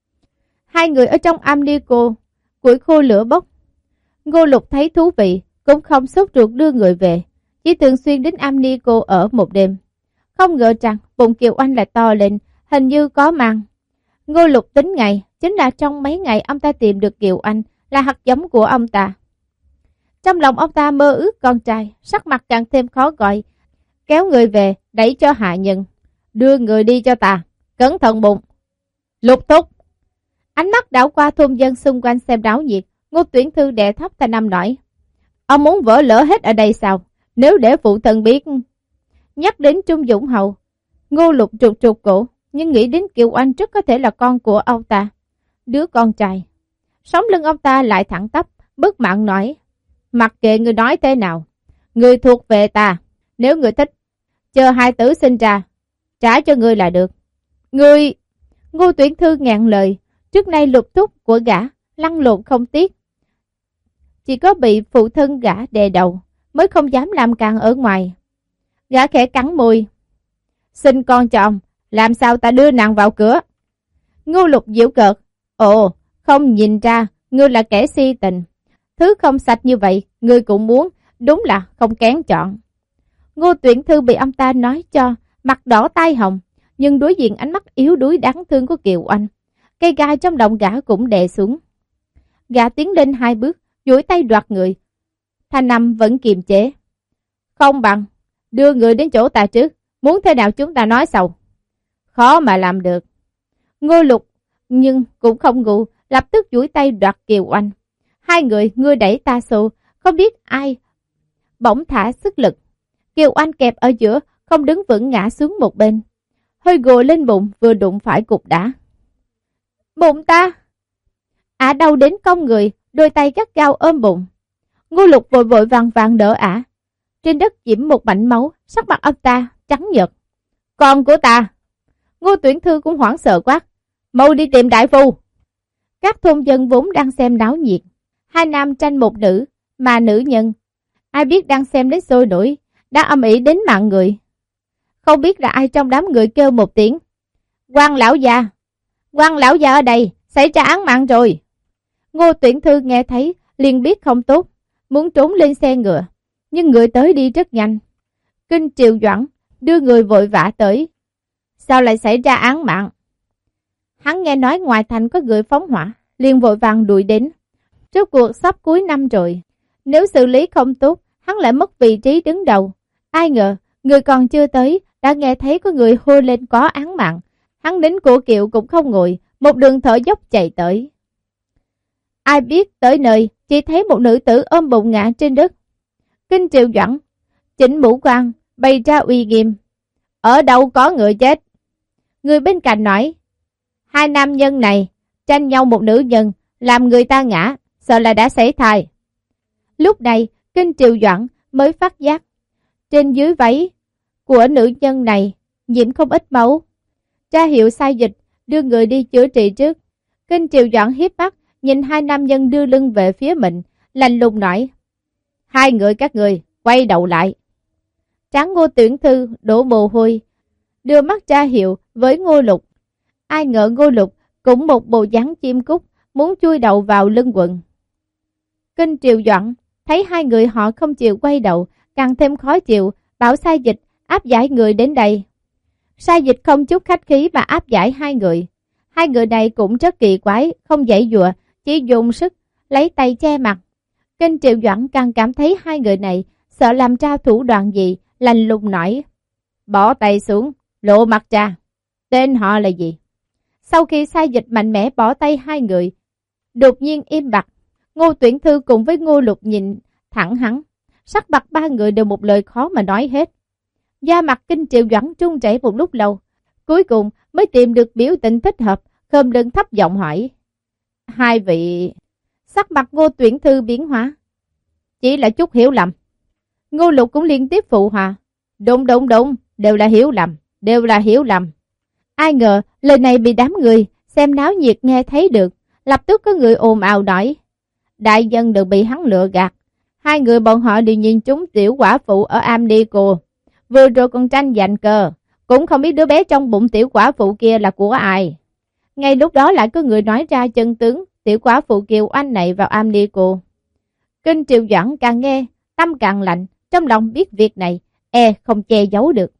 Hai người ở trong am ni cô, củi khô lửa bốc. Ngô Lục thấy thú vị, cũng không sốt ruột đưa người về, chỉ thường xuyên đến am ni cô ở một đêm. Không ngờ rằng bụng Kiều Anh lại to lên, hình như có mang. Ngô Lục tính ngày, chính là trong mấy ngày ông ta tìm được Kiều Anh, là hạt giống của ông ta. Trong lòng ông ta mơ ước con trai, sắc mặt càng thêm khó gọi, kéo người về, đẩy cho hạ nhân. Đưa người đi cho ta, cẩn thận bụng. Lục thúc. Ánh mắt đảo qua thôn dân xung quanh xem náo nhiệt, Ngô Tuyển Thư đè thấp thanh âm nói. Ông muốn vỡ lỡ hết ở đây sao? Nếu để phụ thân biết. Nhắc đến Trung Dũng Hậu, Ngô Lục trục trục cổ, nhưng nghĩ đến Kiều Anh rất có thể là con của ông ta, đứa con trai. Sống lưng ông ta lại thẳng tắp, bất mãn nói. Mặc kệ người nói thế nào, người thuộc về ta. Nếu người thích, chờ hai tử sinh ra, trả cho người là được. Người... Ngô Tuyển Thư ngẹn lời, trước nay Lục thúc của gã, lăn lộn không tiếc. Chỉ có bị phụ thân gã đè đầu, mới không dám làm càng ở ngoài. Gã khẽ cắn môi. Xin con cho ông, làm sao ta đưa nàng vào cửa? Ngô Lục giễu cợt. Ồ, không nhìn ra, ngươi là kẻ si tình. Thứ không sạch như vậy, ngươi cũng muốn, đúng là không kén chọn. Ngô Tuyển Thư bị ông ta nói cho, mặt đỏ tai hồng, nhưng đối diện ánh mắt yếu đuối đáng thương của Kiều Anh, cây gai trong lòng gã cũng đè xuống. Gã tiến lên hai bước, duỗi tay đoạt người. Thanh âm vẫn kiềm chế. Không bằng, đưa người đến chỗ ta trước, muốn thế nào chúng ta nói sau. Khó mà làm được. Ngô Lục, nhưng cũng không ngu, lập tức duỗi tay đoạt Kiều Anh. Hai người ngươi đẩy ta xô, không biết ai bỗng thả sức lực. Kiều Anh kẹp ở giữa, không đứng vững ngã xuống một bên, hơi gồ lên bụng, vừa đụng phải cục đá. Bụng ta! Ả đau đến cong người, đôi tay gắt gao ôm bụng. Ngô Lục vội vội vàng vàng đỡ ả. Trên đất nhiễm một mảnh máu, sắc mặt ông ta trắng nhợt. Con của ta! Ngô Tuyển Thư cũng hoảng sợ quát. Mau đi tìm đại phu! Các thôn dân vốn đang xem náo nhiệt, hai nam tranh một nữ, mà nữ nhân, ai biết đang xem đến sôi nổi, đã âm ỉ đến mạng người. Không biết là ai trong đám người kêu một tiếng. Quan lão già, quan lão già ở đây, xảy ra án mạng rồi. Ngô Tuyển Thư nghe thấy, liền biết không tốt, muốn trốn lên xe ngựa, nhưng người tới đi rất nhanh. Kinh Triều Doãn đưa người vội vã tới. Sao lại xảy ra án mạng? Hắn nghe nói ngoài thành có người phóng hỏa, liền vội vàng đuổi đến. Rốt cuộc sắp cuối năm rồi, nếu xử lý không tốt, hắn lại mất vị trí đứng đầu. Ai ngờ, người còn chưa tới, đã nghe thấy có người hô lên có án mạng. Hắn đến cổ kiệu cũng không ngồi, một đường thở dốc chạy tới. Ai biết tới nơi, chỉ thấy một nữ tử ôm bụng ngã trên đất. Kinh Triều Doãn chỉnh mũ quan, bày ra uy nghiêm. Ở đâu có người chết? Người bên cạnh nói, hai nam nhân này tranh nhau một nữ nhân, làm người ta ngã, sợ là đã xảy thai. Lúc này, Kinh Triều Doãn mới phát giác, trên dưới váy của nữ nhân này nhiễm không ít máu. Ra hiệu sai dịch, đưa người đi chữa trị trước. Kinh Triều Doãn hiếp mắt, nhìn hai nam nhân đưa lưng về phía mình, lạnh lùng nói, hai người các người, quay đầu lại. Tráng Ngô Tuyển Thư đổ mồ hôi, đưa mắt ra hiệu với Ngô Lục. Ai ngờ Ngô Lục cũng một bộ dáng chim cút, muốn chui đầu vào lưng quần. Kinh Triều Doãn thấy hai người họ không chịu quay đầu, càng thêm khó chịu, bảo sai dịch áp giải người đến đây. Sai dịch không chút khách khí mà áp giải hai người. Hai người này cũng rất kỳ quái, không giãy giụa, chỉ dùng sức lấy tay che mặt. Kinh Triều Doãn càng cảm thấy hai người này sợ làm ra thủ đoạn gì, lạnh lùng nói, bỏ tay xuống, lộ mặt ra. Tên họ là gì? Sau khi sai dịch mạnh mẽ bỏ tay hai người, đột nhiên im bặt. Ngô Tuyển Thư cùng với Ngô Lục nhìn thẳng hắn, sắc mặt ba người đều một lời khó mà nói hết. Da mặt Kinh Triều Doãn run rẩy một lúc lâu, cuối cùng mới tìm được biểu tình thích hợp, khom lưng thấp giọng hỏi, hai vị... Sắc mặt Ngô Tuyển Thư biến hóa, chỉ là chút hiểu lầm. Ngô Lục cũng liên tiếp phụ họa, đúng đúng đúng, đều là hiểu lầm, đều là hiểu lầm. Ai ngờ lời này bị đám người xem náo nhiệt nghe thấy được, lập tức có người ồn ào nói, đại dân đừng bị hắn lừa gạt. Hai người bọn họ đều nhìn trúng tiểu quả phụ ở Amnico, vừa rồi còn tranh giành cờ, cũng không biết đứa bé trong bụng tiểu quả phụ kia là của ai. Ngay lúc đó lại có người nói ra chân tướng tiểu quả phụ kiều oanh này vào Amnico. Kinh Triều Doãn càng nghe tâm càng lạnh, trong lòng biết việc này e không che giấu được.